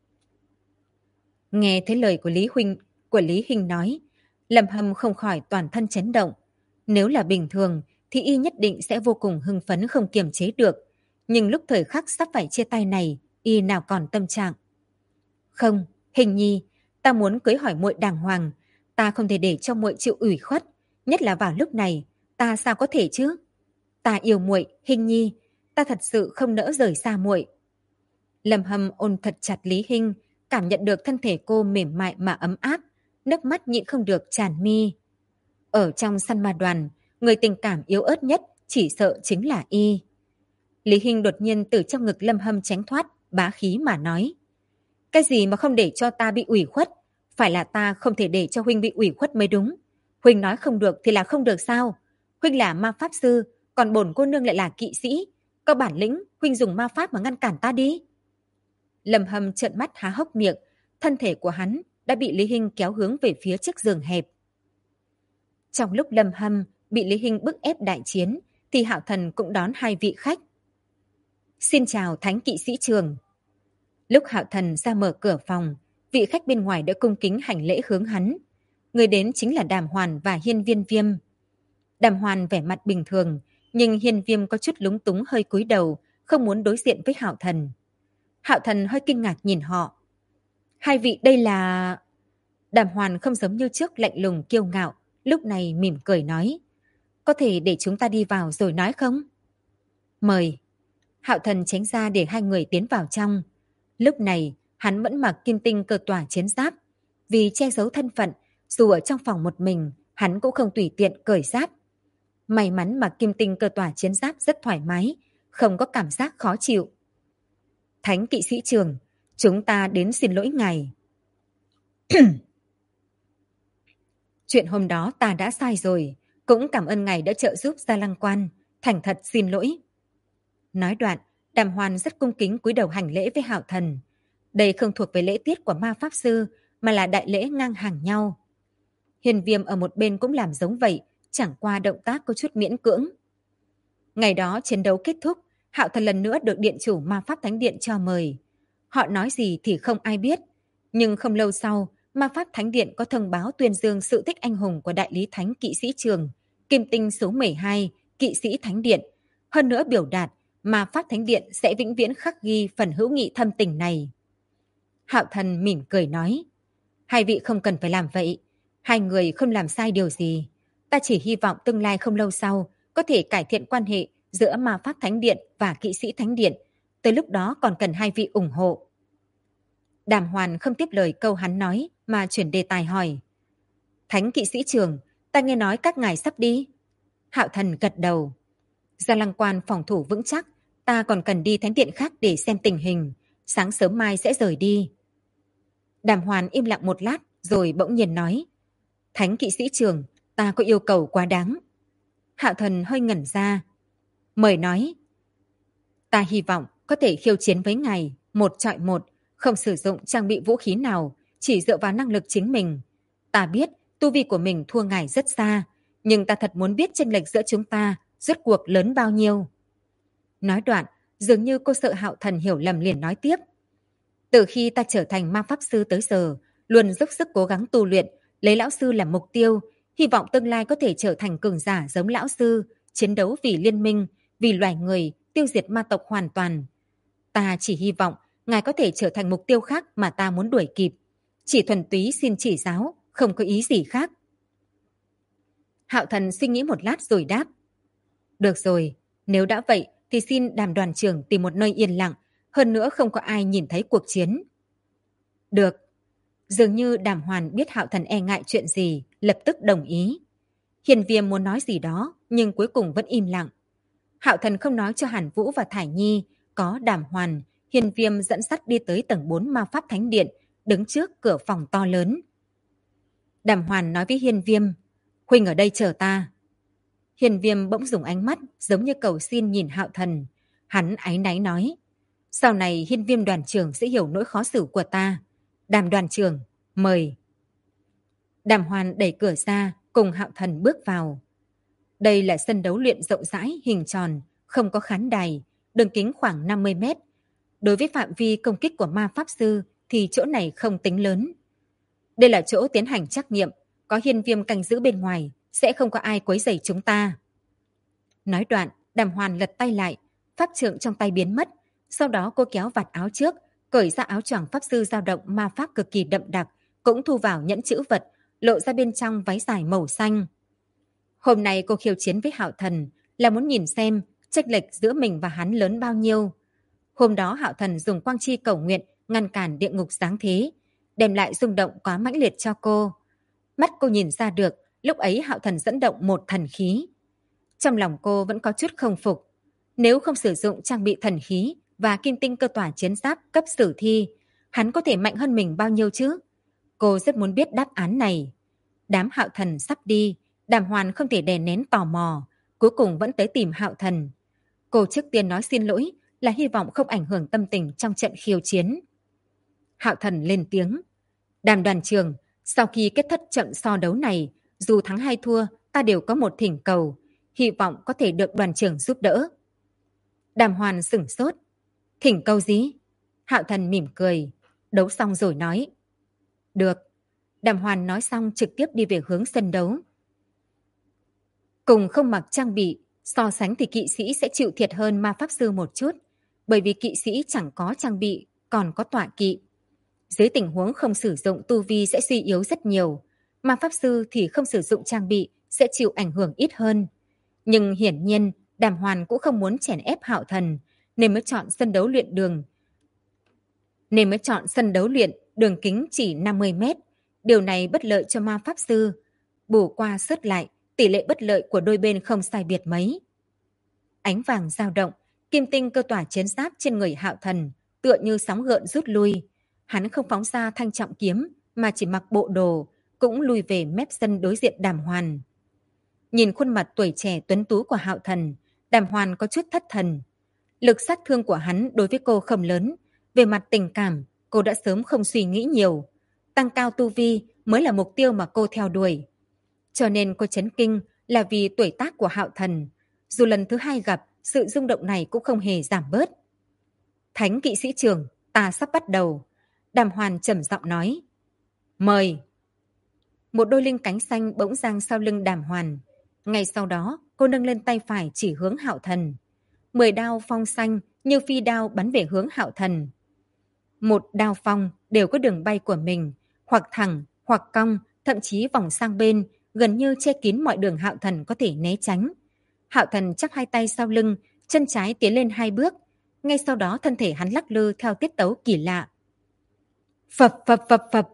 Nghe thấy lời của Lý Hinh nói, Lâm Hâm không khỏi toàn thân chấn động. Nếu là bình thường thì y nhất định sẽ vô cùng hưng phấn không kiềm chế được. Nhưng lúc thời khắc sắp phải chia tay này, y nào còn tâm trạng. Không, Hình Nhi, ta muốn cưới hỏi muội đàng hoàng. Ta không thể để cho muội chịu ủy khuất, nhất là vào lúc này, ta sao có thể chứ? Ta yêu muội, Hình Nhi, ta thật sự không nỡ rời xa muội. Lâm Hâm ôm thật chặt Lý Hinh, cảm nhận được thân thể cô mềm mại mà ấm áp, nước mắt nhịn không được tràn mi. Ở trong săn ma đoàn, người tình cảm yếu ớt nhất chỉ sợ chính là y. Lý Hinh đột nhiên từ trong ngực Lâm Hâm tránh thoát, bá khí mà nói. Cái gì mà không để cho ta bị ủy khuất? Phải là ta không thể để cho Huynh bị ủy khuất mới đúng. Huynh nói không được thì là không được sao? Huynh là ma pháp sư, còn bổn cô nương lại là kỵ sĩ. Có bản lĩnh, Huynh dùng ma pháp mà ngăn cản ta đi. Lâm Hâm trợn mắt há hốc miệng, thân thể của hắn đã bị Lý Hinh kéo hướng về phía chiếc giường hẹp. Trong lúc Lâm Hâm bị Lý Hinh bức ép đại chiến, thì Hạo Thần cũng đón 2 vị khách. Xin chào Thánh Kỵ Sĩ Trường. Lúc Hạo Thần ra mở cửa phòng, vị khách bên ngoài đã cung kính hành lễ hướng hắn. Người đến chính là Đàm Hoàn và Hiên Viên Viêm. Đàm Hoàn vẻ mặt bình thường, nhưng Hiên Viêm có chút lúng túng hơi cúi đầu, không muốn đối diện với Hạo Thần. Hạo Thần hơi kinh ngạc nhìn họ. Hai vị đây là... Đàm Hoàn không giống như trước lạnh lùng kiêu ngạo, lúc này mỉm cười nói. Có thể để chúng ta đi vào rồi nói không? Mời. Hạo Thần tránh ra để hai người tiến vào trong. Lúc này, hắn vẫn mặc kim tinh cơ tỏa chiến giáp. Vì che giấu thân phận, dù ở trong phòng một mình, hắn cũng không tùy tiện cởi giáp. May mắn mặc kim tinh cơ tỏa chiến giáp rất thoải mái, không có cảm giác khó chịu. Thánh kỵ sĩ Trường, chúng ta đến xin lỗi ngài. Chuyện hôm đó ta đã sai rồi, cũng cảm ơn ngài đã trợ giúp Gia Lăng Quan, thành thật xin lỗi. Nói đoạn, Đàm Hoàn rất cung kính cúi đầu hành lễ với Hạo Thần. Đây không thuộc về lễ tiết của ma pháp sư, mà là đại lễ ngang hàng nhau. Hiên Viêm ở một bên cũng làm giống vậy, chẳng qua động tác có chút miễn cưỡng. Ngày đó chiến đấu kết thúc, Hạo Thần lần nữa được điện chủ ma pháp thánh điện cho mời. Họ nói gì thì không ai biết, nhưng không lâu sau, ma pháp thánh điện có thông báo tuyên dương sự tích anh hùng của đại lý thánh kỵ sĩ Trường, kim tinh số 12, kỵ sĩ thánh điện. Hơn nữa biểu đạt, ma pháp thánh điện sẽ vĩnh viễn khắc ghi phần hữu nghị thâm tình này. Hạo Thần mỉm cười nói, hai vị không cần phải làm vậy, hai người không làm sai điều gì. Ta chỉ hy vọng tương lai không lâu sau có thể cải thiện quan hệ giữa ma pháp thánh điện và kỵ sĩ thánh điện. Tới lúc đó còn cần hai vị ủng hộ. Đàm Hoàn không tiếp lời câu hắn nói mà chuyển đề tài hỏi. Thánh kỵ sĩ Trường, ta nghe nói các ngài sắp đi. Hạo Thần gật đầu. Gia Lăng Quan phòng thủ vững chắc, ta còn cần đi thánh điện khác để xem tình hình. Sáng sớm mai sẽ rời đi. Đàm Hoàn im lặng một lát rồi bỗng nhiên nói. Thánh kỵ sĩ Trường, ta có yêu cầu quá đáng. Hạo Thần hơi ngẩn ra. Mời nói. Ta hy vọng có thể khiêu chiến với ngài, một chọi một, không sử dụng trang bị vũ khí nào, chỉ dựa vào năng lực chính mình. Ta biết tu vi của mình thua ngài rất xa, nhưng ta thật muốn biết chênh lệch giữa chúng ta rốt cuộc lớn bao nhiêu. Nói đoạn, dường như cô sợ Hạo Thần hiểu lầm liền nói tiếp. Từ khi ta trở thành ma pháp sư tới giờ, luôn dốc sức cố gắng tu luyện, lấy lão sư làm mục tiêu, hy vọng tương lai có thể trở thành cường giả giống lão sư, chiến đấu vì liên minh, vì loài người, tiêu diệt ma tộc hoàn toàn. Ta chỉ hy vọng ngài có thể trở thành mục tiêu khác mà ta muốn đuổi kịp. Chỉ thuần túy xin chỉ giáo, không có ý gì khác. Hạo Thần suy nghĩ một lát rồi đáp. Được rồi, nếu đã vậy thì xin Đàm đoàn trưởng tìm một nơi yên lặng, hơn nữa không có ai nhìn thấy cuộc chiến. Được. Dường như Đàm Hoàn biết Hạo Thần e ngại chuyện gì, lập tức đồng ý. Hiên Viêm muốn nói gì đó, nhưng cuối cùng vẫn im lặng. Hạo Thần không nói cho Hàn Vũ và Thải Nhi, có Đàm Hoàn, Hiên Viêm dẫn dắt đi tới tầng 4 ma pháp thánh điện, đứng trước cửa phòng to lớn. Đàm Hoàn nói với Hiên Viêm, huynh ở đây chờ ta. Hiên Viêm bỗng dùng ánh mắt giống như cầu xin nhìn Hạo Thần. Hắn áy náy nói, sau này Hiên Viêm đoàn trưởng sẽ hiểu nỗi khó xử của ta. Đàm đoàn trưởng, mời. Đàm Hoàn đẩy cửa ra, cùng Hạo Thần bước vào. Đây là sân đấu luyện rộng rãi, hình tròn, không có khán đài, đường kính khoảng 50 mét. Đối với phạm vi công kích của ma pháp sư thì chỗ này không tính lớn. Đây là chỗ tiến hành trắc nghiệm, có Hiên Viêm canh giữ bên ngoài, sẽ không có ai quấy rầy chúng ta. Nói đoạn, Đàm Hoàn lật tay lại, pháp trượng trong tay biến mất. Sau đó cô kéo vạt áo trước, cởi ra áo choàng pháp sư dao động ma pháp cực kỳ đậm đặc, cũng thu vào nhẫn chữ vật, lộ ra bên trong váy dài màu xanh. Hôm nay cô khiêu chiến với Hạo Thần là muốn nhìn xem chênh lệch giữa mình và hắn lớn bao nhiêu. Hôm đó Hạo Thần dùng quang chi cầu nguyện ngăn cản địa ngục giáng thế, đem lại rung động quá mãnh liệt cho cô. Mắt cô nhìn ra được, lúc ấy Hạo Thần dẫn động một thần khí. Trong lòng cô vẫn có chút không phục. Nếu không sử dụng trang bị thần khí và kim tinh cơ tỏa chiến giáp cấp sử thi, hắn có thể mạnh hơn mình bao nhiêu chứ? Cô rất muốn biết đáp án này. Đám Hạo Thần sắp đi, Đàm Hoàn không thể đè nén tò mò, cuối cùng vẫn tới tìm Hạo Thần. Cô trước tiên nói xin lỗi là hy vọng không ảnh hưởng tâm tình trong trận khiêu chiến. Hạo Thần lên tiếng. Đàm đoàn trưởng, sau khi kết thúc trận so đấu này, dù thắng hay thua, ta đều có một thỉnh cầu, hy vọng có thể được đoàn trưởng giúp đỡ. Đàm Hoàn sửng sốt. Thỉnh cầu gì? Hạo Thần mỉm cười, đấu xong rồi nói. Được. Đàm Hoàn nói xong trực tiếp đi về hướng sân đấu. Cùng không mặc trang bị, so sánh thì kỵ sĩ sẽ chịu thiệt hơn ma pháp sư một chút, bởi vì kỵ sĩ chẳng có trang bị, còn có tọa kỵ. Dưới tình huống không sử dụng tu vi sẽ suy yếu rất nhiều, ma pháp sư thì không sử dụng trang bị sẽ chịu ảnh hưởng ít hơn. Nhưng hiển nhiên, Đàm Hoàn cũng không muốn chèn ép Hạo Thần, nên mới chọn sân đấu luyện đường kính chỉ 50 mét. Điều này bất lợi cho ma pháp sư. Bù qua sớt lại, tỷ lệ bất lợi của đôi bên không sai biệt mấy. Ánh vàng dao động, kim tinh cơ tỏa chiến giáp trên người Hạo Thần, tựa như sóng gợn rút lui. Hắn không phóng ra thanh trọng kiếm, mà chỉ mặc bộ đồ, cũng lui về mép sân đối diện Đàm Hoàn. Nhìn khuôn mặt tuổi trẻ tuấn tú của Hạo Thần, Đàm Hoàn có chút thất thần. Lực sát thương của hắn đối với cô không lớn. Về mặt tình cảm, cô đã sớm không suy nghĩ nhiều. Tăng cao tu vi mới là mục tiêu mà cô theo đuổi. Cho nên cô chấn kinh là vì tuổi tác của Hạo Thần. Dù lần thứ hai gặp, sự rung động này cũng không hề giảm bớt. Thánh kỵ sĩ trưởng, ta sắp bắt đầu. Đàm Hoàn trầm giọng nói. Mời. Một đôi linh cánh xanh bỗng giang sau lưng Đàm Hoàn. Ngay sau đó, cô nâng lên tay phải chỉ hướng Hạo Thần. 10 đao phong xanh như phi đao bắn về hướng Hạo Thần. Một đao phong đều có đường bay của mình, hoặc thẳng, hoặc cong, thậm chí vòng sang bên, gần như che kín mọi đường Hạo Thần có thể né tránh. Hạo Thần chắp hai tay sau lưng, chân trái tiến lên 2 bước. Ngay sau đó thân thể hắn lắc lư theo tiết tấu kỳ lạ. Phập phập phập phập.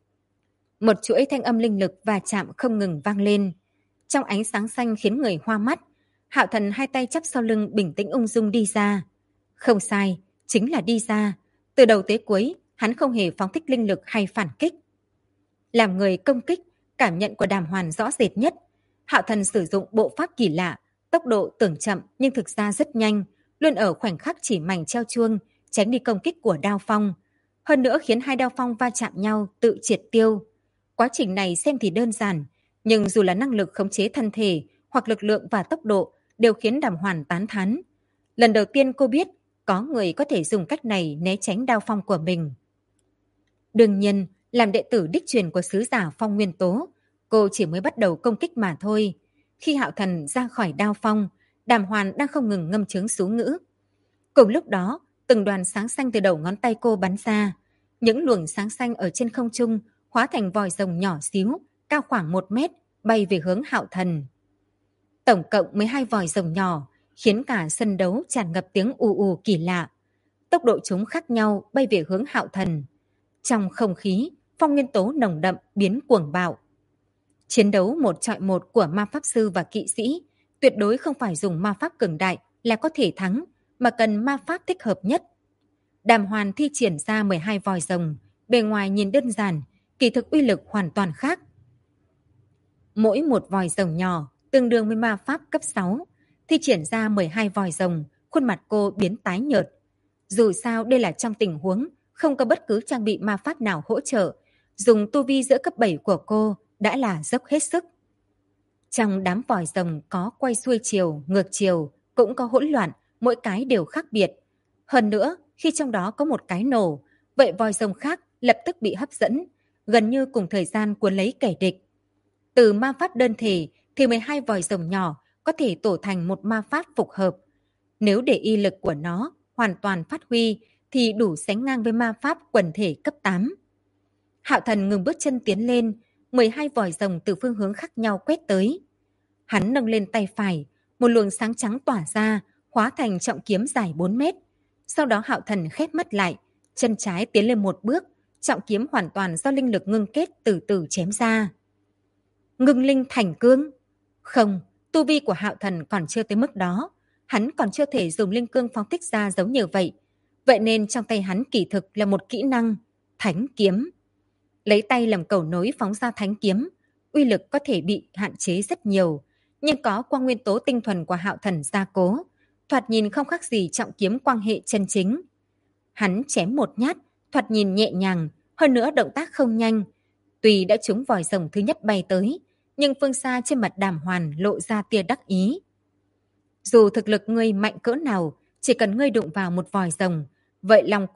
Một chuỗi thanh âm linh lực và chạm không ngừng vang lên. Trong ánh sáng xanh khiến người hoa mắt, Hạo Thần hai tay chắp sau lưng bình tĩnh ung dung đi ra. Không sai, chính là đi ra. Từ đầu tới cuối, hắn không hề phóng thích linh lực hay phản kích. Làm người công kích, cảm nhận của Đàm Hoàn rõ rệt nhất. Hạo Thần sử dụng bộ pháp kỳ lạ, tốc độ tưởng chậm nhưng thực ra rất nhanh, luôn ở khoảnh khắc chỉ mảnh treo chuông, tránh đi công kích của đao phong. Hơn nữa khiến hai đao phong va chạm nhau tự triệt tiêu. Quá trình này xem thì đơn giản, nhưng dù là năng lực khống chế thân thể hoặc lực lượng và tốc độ đều khiến Đàm Hoàn tán thán. Lần đầu tiên cô biết có người có thể dùng cách này né tránh đao phong của mình. Đương nhiên, làm đệ tử đích truyền của sứ giả Phong Nguyên Tố, cô chỉ mới bắt đầu công kích mà thôi. Khi Hạo Thần ra khỏi đao phong, Đàm Hoàn đang không ngừng ngâm chướng chú ngữ. Cùng lúc đó, từng đoàn sáng xanh từ đầu ngón tay cô bắn ra. Những luồng sáng xanh ở trên không trung hóa thành vòi rồng nhỏ xíu, cao khoảng 1 mét, bay về hướng Hạo Thần. Tổng cộng 12 vòi rồng nhỏ, khiến cả sân đấu tràn ngập tiếng ù ù kỳ lạ. Tốc độ chúng khác nhau bay về hướng Hạo Thần. Trong không khí, phong nguyên tố nồng đậm biến cuồng bạo. Chiến đấu 1-1 của ma pháp sư và kỵ sĩ tuyệt đối không phải dùng ma pháp cường đại là có thể thắng, mà cần ma pháp thích hợp nhất. Đàm Hoàn thi triển ra 12 vòi rồng, bề ngoài nhìn đơn giản, kỳ thực uy lực hoàn toàn khác. Mỗi một vòi rồng nhỏ tương đương với ma pháp cấp 6, thi triển ra 12 vòi rồng, khuôn mặt cô biến tái nhợt. Dù sao đây là trong tình huống không có bất cứ trang bị ma pháp nào hỗ trợ, dùng tu vi giữa cấp 7 của cô đã là dốc hết sức. Trong đám vòi rồng có quay xuôi chiều, ngược chiều, cũng có hỗn loạn, mỗi cái đều khác biệt. Hơn nữa, khi trong đó có một cái nổ, vậy vòi rồng khác lập tức bị hấp dẫn, gần như cùng thời gian cuốn lấy kẻ địch. Từ ma pháp đơn thể thì 12 vòi rồng nhỏ có thể tổ thành một ma pháp phục hợp. Nếu để y lực của nó hoàn toàn phát huy thì đủ sánh ngang với ma pháp quần thể cấp 8. Hạo Thần ngừng bước chân tiến lên, 12 vòi rồng từ phương hướng khác nhau quét tới. Hắn nâng lên tay phải, một luồng sáng trắng tỏa ra, hóa thành trọng kiếm dài 4 mét. Sau đó Hạo Thần khép mắt lại, chân trái tiến lên một bước, trọng kiếm hoàn toàn do linh lực ngưng kết từ từ chém ra. Ngưng linh thành cương? Không, tu vi của Hạo Thần còn chưa tới mức đó. Hắn còn chưa thể dùng linh cương phóng thích ra giống như vậy. Vậy nên trong tay hắn kỳ thực là một kỹ năng, thánh kiếm. Lấy tay làm cầu nối phóng ra thánh kiếm, uy lực có thể bị hạn chế rất nhiều, nhưng có quang nguyên tố tinh thuần của Hạo Thần gia cố, thoạt nhìn không khác gì trọng kiếm quang hệ chân chính. Hắn chém một nhát, thoạt nhìn nhẹ nhàng, hơn nữa động tác không nhanh. Tuy đã trúng vòi rồng thứ nhất bay tới, nhưng phương xa trên mặt Đàm Hoàn lộ ra tia đắc ý. Dù thực lực ngươi mạnh cỡ nào, chỉ cần ngươi đụng vào một vòi rồng, vậy long quyền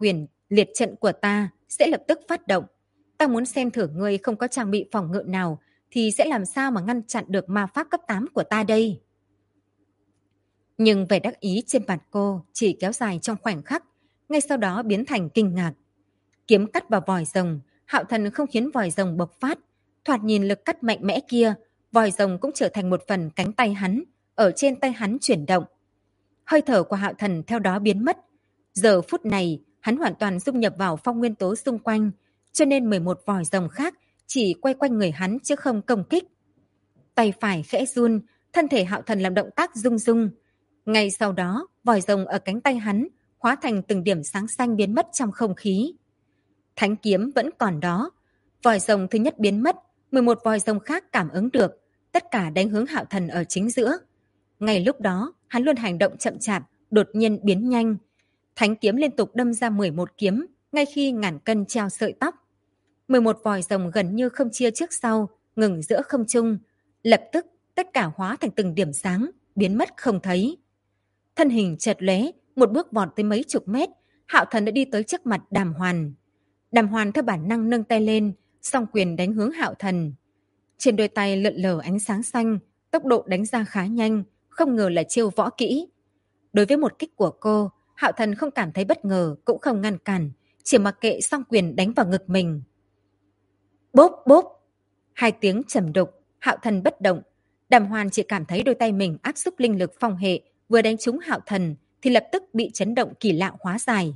liệt trận của ta sẽ lập tức phát động. Ta muốn xem thử ngươi không có trang bị phòng ngự nào thì sẽ làm sao mà ngăn chặn được ma pháp cấp 8 của ta đây. Nhưng vẻ đắc ý trên mặt cô chỉ kéo dài trong khoảnh khắc, ngay sau đó biến thành kinh ngạc. Kiếm cắt vào vòi rồng, Hạo Thần không khiến vòi rồng bộc phát. Thoạt nhìn lực cắt mạnh mẽ kia, vòi rồng cũng trở thành một phần cánh tay hắn, ở trên tay hắn chuyển động. Hơi thở của Hạo Thần theo đó biến mất. Giờ phút này, hắn hoàn toàn dung nhập vào phong nguyên tố xung quanh, cho nên 11 vòi rồng khác chỉ quay quanh người hắn chứ không công kích. Tay phải khẽ run, thân thể Hạo Thần làm động tác rung rung. Ngay sau đó, vòi rồng ở cánh tay hắn hóa thành từng điểm sáng xanh biến mất trong không khí. Thánh kiếm vẫn còn đó. Vòi rồng thứ nhất biến mất, 11 vòi rồng khác cảm ứng được, tất cả đánh hướng Hạo Thần ở chính giữa. Ngay lúc đó, hắn luôn hành động chậm chạp, đột nhiên biến nhanh. Thánh kiếm liên tục đâm ra 11 kiếm, ngay khi ngàn cân treo sợi tóc. 11 vòi rồng gần như không chia trước sau, ngừng giữa không trung. Lập tức, tất cả hóa thành từng điểm sáng, biến mất không thấy. Thân hình chợt lóe, một bước vọt tới mấy chục mét, Hạo Thần đã đi tới trước mặt Đàm Hoàn. Đàm Hoàn theo bản năng nâng tay lên, song quyền đánh hướng Hạo Thần. Trên đôi tay lượn lờ ánh sáng xanh, tốc độ đánh ra khá nhanh, không ngờ là chiêu võ kỹ. Đối với một kích của cô, Hạo Thần không cảm thấy bất ngờ, cũng không ngăn cản, chỉ mặc kệ song quyền đánh vào ngực mình. Bốp bốp, hai tiếng trầm đục, Hạo Thần bất động. Đàm Hoàn chỉ cảm thấy đôi tay mình áp xúc linh lực phong hệ, vừa đánh trúng Hạo Thần thì lập tức bị chấn động kỳ lạ hóa giải.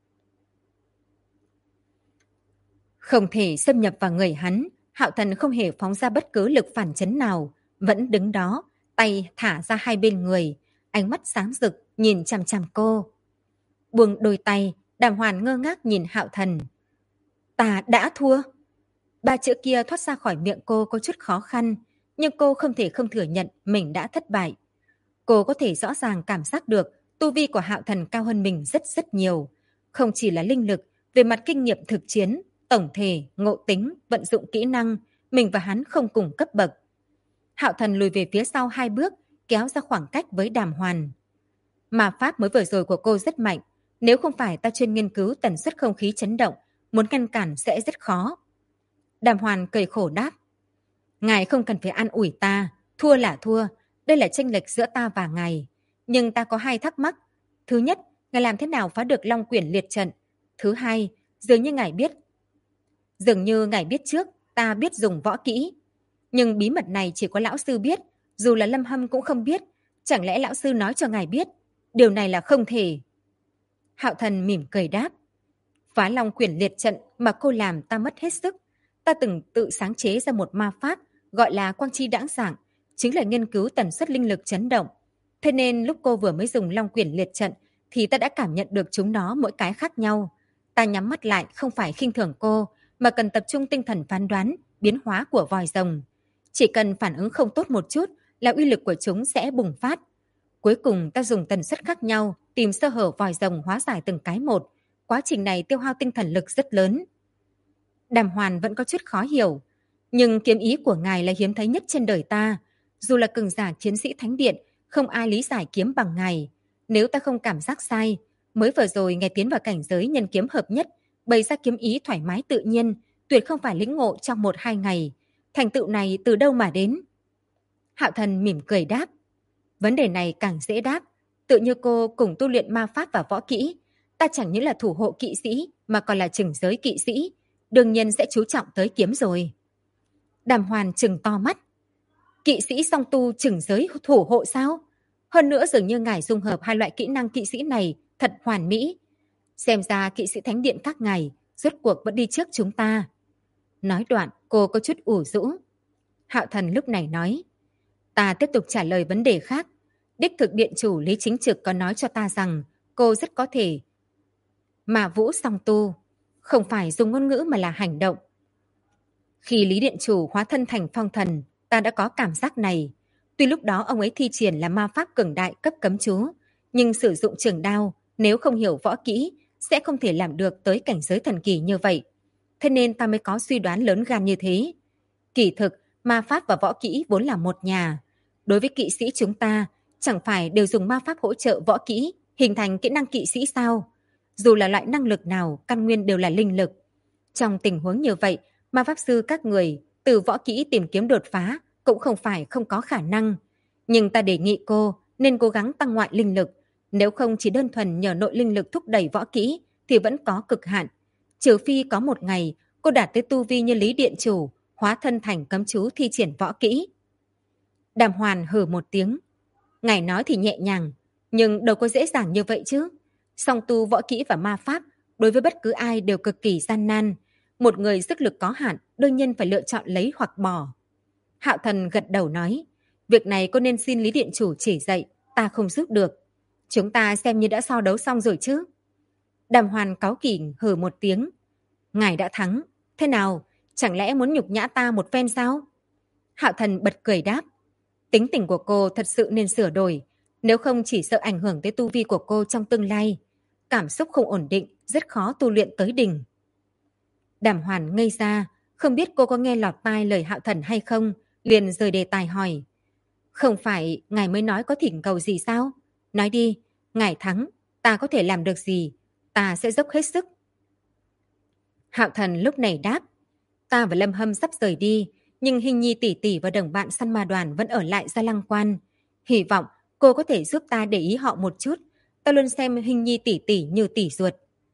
Không thể xâm nhập vào người hắn, Hạo Thần không hề phóng ra bất cứ lực phản chấn nào, vẫn đứng đó, tay thả ra hai bên người, ánh mắt sáng rực nhìn chằm chằm cô. Buông đôi tay, Đàm Hoàn ngơ ngác nhìn Hạo Thần. Ta đã thua. Ba chữ kia thoát ra khỏi miệng cô có chút khó khăn, nhưng cô không thể không thừa nhận mình đã thất bại. Cô có thể rõ ràng cảm giác được tu vi của Hạo Thần cao hơn mình rất rất nhiều. Không chỉ là linh lực, về mặt kinh nghiệm thực chiến, tổng thể, ngộ tính, vận dụng kỹ năng, mình và hắn không cùng cấp bậc. Hạo Thần lùi về phía sau 2 bước, kéo ra khoảng cách với Đàm Hoàn. Ma pháp mới vừa rồi của cô rất mạnh, nếu không phải ta chuyên nghiên cứu tần suất không khí chấn động, muốn ngăn cản sẽ rất khó. Đàm Hoàn cười khổ đáp. Ngài không cần phải an ủi ta, thua là thua, đây là chênh lệch giữa ta và ngài. Nhưng ta có 2 thắc mắc. Thứ nhất, ngài làm thế nào phá được Long Quyển liệt trận? Thứ hai, dường như ngài biết trước, ta biết dùng võ kỹ. Nhưng bí mật này chỉ có lão sư biết, dù là Lâm Hâm cũng không biết. Chẳng lẽ lão sư nói cho ngài biết? Điều này là không thể. Hạo Thần mỉm cười đáp. Phá Long Quyển liệt trận mà cô làm ta mất hết sức. Ta từng tự sáng chế ra một ma pháp gọi là quang chi đãng giảng, chính là nghiên cứu tần suất linh lực chấn động. Thế nên lúc cô vừa mới dùng Long Quyển liệt trận thì ta đã cảm nhận được chúng nó mỗi cái khác nhau. Ta nhắm mắt lại không phải khinh thường cô, mà cần tập trung tinh thần phán đoán biến hóa của vòi rồng. Chỉ cần phản ứng không tốt một chút là uy lực của chúng sẽ bùng phát. Cuối cùng ta dùng tần suất khác nhau tìm sơ hở vòi rồng hóa giải từng cái một. Quá trình này tiêu hao tinh thần lực rất lớn. Đàm Hoàn vẫn có chút khó hiểu. Nhưng kiếm ý của ngài là hiếm thấy nhất trên đời ta. Dù là cường giả chiến sĩ thánh điện, không ai lý giải kiếm bằng ngài. Nếu ta không cảm giác sai, mới vừa rồi ngài tiến vào cảnh giới nhân kiếm hợp nhất, bày ra kiếm ý thoải mái tự nhiên, tuyệt không phải lĩnh ngộ trong 1-2 ngày. Thành tựu này từ đâu mà đến? Hạo Thần mỉm cười đáp. Vấn đề này càng dễ đáp. Tự như cô cùng tu luyện ma pháp và võ kỹ, ta chẳng những là thủ hộ kỵ sĩ mà còn là chừng giới kỵ sĩ, đương nhiên sẽ chú trọng tới kiếm rồi. Đàm Hoàn trừng to mắt. Kỵ sĩ song tu chừng giới thủ hộ sao? Hơn nữa dường như ngài dung hợp 2 loại kỹ năng kỵ sĩ này thật hoàn mỹ. Xem ra kỵ sĩ thánh điện các ngài rốt cuộc vẫn đi trước chúng ta. Nói đoạn cô có chút ủ rũ. Hạo Thần lúc này nói. Ta tiếp tục trả lời vấn đề khác. Đích thực điện chủ Lý Chính Trực có nói cho ta rằng cô rất có thể mà vũ song tu. Không phải dùng ngôn ngữ mà là hành động. Khi Lý Điện Chủ hóa thân thành phong thần, ta đã có cảm giác này. Tuy lúc đó ông ấy thi triển là ma pháp cường đại cấp cấm chú, nhưng sử dụng trường đao, nếu không hiểu võ kỹ, sẽ không thể làm được tới cảnh giới thần kỳ như vậy. Thế nên ta mới có suy đoán lớn gan như thế. Kỳ thực, ma pháp và võ kỹ vốn là một nhà. Đối với kỵ sĩ chúng ta, chẳng phải đều dùng ma pháp hỗ trợ võ kỹ, hình thành kỹ năng kỵ sĩ sao? Dù là loại năng lực nào, căn nguyên đều là linh lực. Trong tình huống như vậy, ma pháp sư các người từ võ kỹ tìm kiếm đột phá cũng không phải không có khả năng. Nhưng ta đề nghị cô nên cố gắng tăng ngoại linh lực. Nếu không chỉ đơn thuần nhờ nội linh lực thúc đẩy võ kỹ thì vẫn có cực hạn. Trừ phi có một ngày cô đạt tới tu vi như Lý Điện Chủ, hóa thân thành cấm chú thi triển võ kỹ. Đàm Hoàn hừ một tiếng. Ngài nói thì nhẹ nhàng, nhưng đâu có dễ dàng như vậy chứ. Song tu võ kỹ và ma pháp đối với bất cứ ai đều cực kỳ gian nan. Một người sức lực có hạn đương nhiên phải lựa chọn lấy hoặc bỏ. Hạo Thần gật đầu nói, việc này cô nên xin Lý Điện Chủ chỉ dạy, ta không giúp được. Chúng ta xem như đã so đấu xong rồi chứ. Đàm Hoàn cáu kỉnh hừ một tiếng. Ngài đã thắng, thế nào, chẳng lẽ muốn nhục nhã ta một phen sao? Hạo Thần bật cười đáp, tính tình của cô thật sự nên sửa đổi, nếu không chỉ sợ ảnh hưởng tới tu vi của cô trong tương lai. Cảm xúc không ổn định, rất khó tu luyện tới đỉnh. Đàm Hoàn ngây ra, không biết cô có nghe lọt tai lời Hạo Thần hay không, liền rời đề tài hỏi. Không phải ngài mới nói có thỉnh cầu gì sao? Nói đi, ngài thắng, ta có thể làm được gì? Ta sẽ dốc hết sức. Hạo Thần lúc này đáp, ta và Lâm Hâm sắp rời đi, nhưng Hình Nhi tỷ tỷ và đồng bạn săn ma đoàn vẫn ở lại Gia Lăng Quan. Hy vọng cô có thể giúp ta để ý họ một chút. Ta luôn xem Hình Nhi tỷ tỷ như tỷ ruột.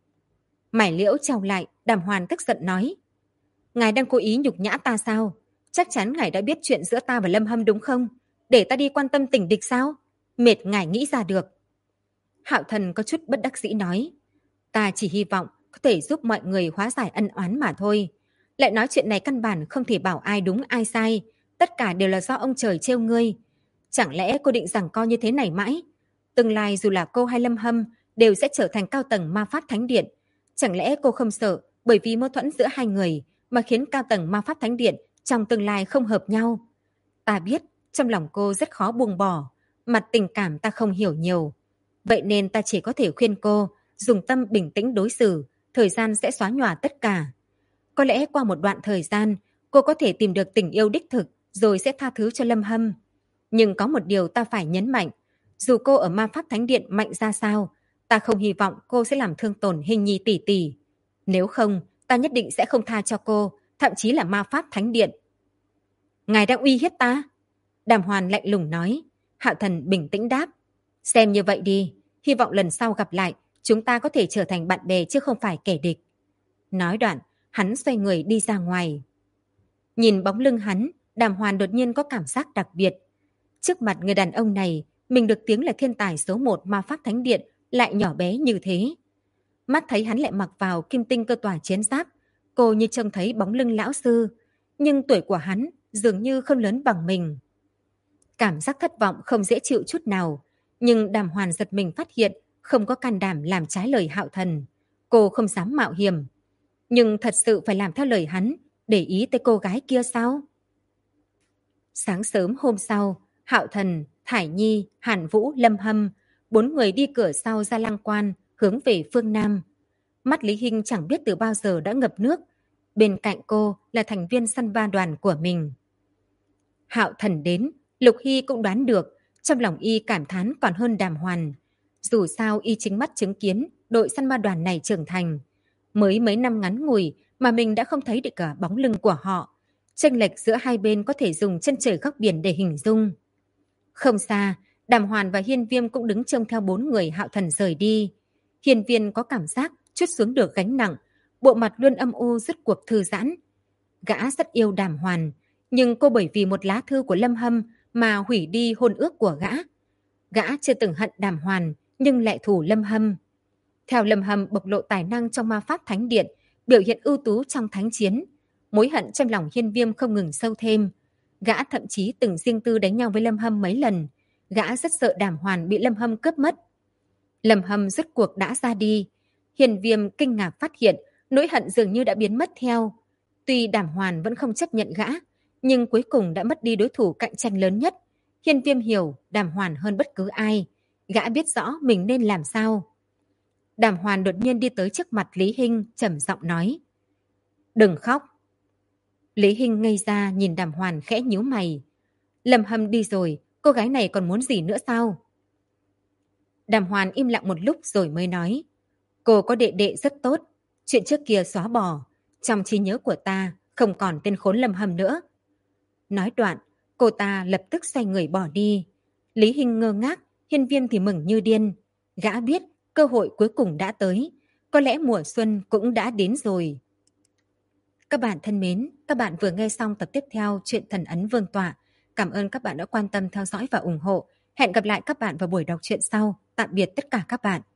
Mải Liễu trao lại, Đàm Hoàn tức giận nói. Ngài đang cố ý nhục nhã ta sao? Chắc chắn ngài đã biết chuyện giữa ta và Lâm Hâm đúng không? Để ta đi quan tâm tình địch sao? Mệt ngài nghĩ ra được. Hạo Thần có chút bất đắc dĩ nói. Ta chỉ hy vọng có thể giúp mọi người hóa giải ân oán mà thôi. Lại nói chuyện này căn bản không thể bảo ai đúng ai sai. Tất cả đều là do ông trời trêu ngươi. Chẳng lẽ cô định giằng co như thế này mãi? Tương lai dù là cô hay Lâm Hâm đều sẽ trở thành cao tầng ma pháp thánh điện. Chẳng lẽ cô không sợ bởi vì mâu thuẫn giữa hai người mà khiến cao tầng ma pháp thánh điện trong tương lai không hợp nhau? Ta biết trong lòng cô rất khó buông bỏ, mặt tình cảm ta không hiểu nhiều. Vậy nên ta chỉ có thể khuyên cô dùng tâm bình tĩnh đối xử, thời gian sẽ xóa nhòa tất cả. Có lẽ qua một đoạn thời gian, cô có thể tìm được tình yêu đích thực rồi sẽ tha thứ cho Lâm Hâm. Nhưng có một điều ta phải nhấn mạnh, dù cô ở ma pháp thánh điện mạnh ra sao, ta không hy vọng cô sẽ làm thương tổn Hình Nhi tỷ tỷ. Nếu không, ta nhất định sẽ không tha cho cô, thậm chí là ma pháp thánh điện. Ngài đang uy hiếp ta? Đàm Hoàn lạnh lùng nói. Hạo Thần bình tĩnh đáp. Xem như vậy đi, hy vọng lần sau gặp lại, chúng ta có thể trở thành bạn bè chứ không phải kẻ địch. Nói đoạn, hắn xoay người đi ra ngoài. Nhìn bóng lưng hắn, Đàm Hoàn đột nhiên có cảm giác đặc biệt. Trước mặt người đàn ông này, mình được tiếng là thiên tài số 1 ma pháp thánh điện lại nhỏ bé như thế. Mắt thấy hắn lại mặc vào kim tinh cơ tòa chiến giáp, cô như trông thấy bóng lưng lão sư, nhưng tuổi của hắn dường như không lớn bằng mình. Cảm giác thất vọng không dễ chịu chút nào, nhưng Đàm Hoàn giật mình phát hiện không có can đảm làm trái lời Hạo Thần. Cô không dám mạo hiểm. Nhưng thật sự phải làm theo lời hắn, để ý tới cô gái kia sao? Sáng sớm hôm sau, Hạo Thần, Thải Nhi, Hàn Vũ, Lâm Hâm, 4 người đi cửa sau Gia Lăng Quan, hướng về phương Nam. Mắt Lý Hinh chẳng biết từ bao giờ đã ngập nước. Bên cạnh cô là thành viên săn ba đoàn của mình. Hạo Thần đến, Lục Hy cũng đoán được, trong lòng y cảm thán còn hơn Đàm Hoàn. Dù sao y chính mắt chứng kiến đội săn ma đoàn này trưởng thành. Mới mấy năm ngắn ngủi mà mình đã không thấy được cả bóng lưng của họ. Chênh lệch giữa hai bên có thể dùng chân trời góc biển để hình dung. Không xa, Đàm Hoàn và Hiên Viêm cũng đứng trông theo 4 người Hạo Thần rời đi. Hiên Viên có cảm giác trút xuống được gánh nặng, bộ mặt luôn âm u rứt cuộc thư giãn. Gã rất yêu Đàm Hoàn, nhưng cô bởi vì một lá thư của Lâm Hâm mà hủy đi hôn ước của gã. Gã chưa từng hận Đàm Hoàn, nhưng lại thù Lâm Hâm. Theo Lâm Hâm bộc lộ tài năng trong ma pháp thánh điện, biểu hiện ưu tú trong thánh chiến, mối hận trong lòng Hiên Viêm không ngừng sâu thêm. Gã thậm chí từng riêng tư đánh nhau với Lâm Hâm mấy lần. Gã rất sợ Đàm Hoàn bị Lâm Hâm cướp mất. Lâm Hâm rốt cuộc đã ra đi. Hiên Viêm kinh ngạc phát hiện nỗi hận dường như đã biến mất theo. Tuy Đàm Hoàn vẫn không chấp nhận gã, nhưng cuối cùng đã mất đi đối thủ cạnh tranh lớn nhất. Hiên Viêm hiểu Đàm Hoàn hơn bất cứ ai. Gã biết rõ mình nên làm sao. Đàm Hoàn đột nhiên đi tới trước mặt Lý Hinh, trầm giọng nói. Đừng khóc. Lý Hinh ngây ra nhìn Đàm Hoàn khẽ nhíu mày. Lâm Hâm đi rồi, cô gái này còn muốn gì nữa sao? Đàm Hoàn im lặng một lúc rồi mới nói. Cô có đệ đệ rất tốt, chuyện trước kia xóa bỏ, trong trí nhớ của ta không còn tên khốn Lâm Hâm nữa. Nói đoạn, cô ta lập tức xoay người bỏ đi. Lý Hinh ngơ ngác, Hiên Viêm thì mừng như điên. Gã biết cơ hội cuối cùng đã tới, có lẽ mùa xuân cũng đã đến rồi. Các bạn thân mến, các bạn vừa nghe xong tập tiếp theo truyện Thần Ấn Vương Tọa. Cảm ơn các bạn đã quan tâm theo dõi và ủng hộ. Hẹn gặp lại các bạn vào buổi đọc truyện sau. Tạm biệt tất cả các bạn.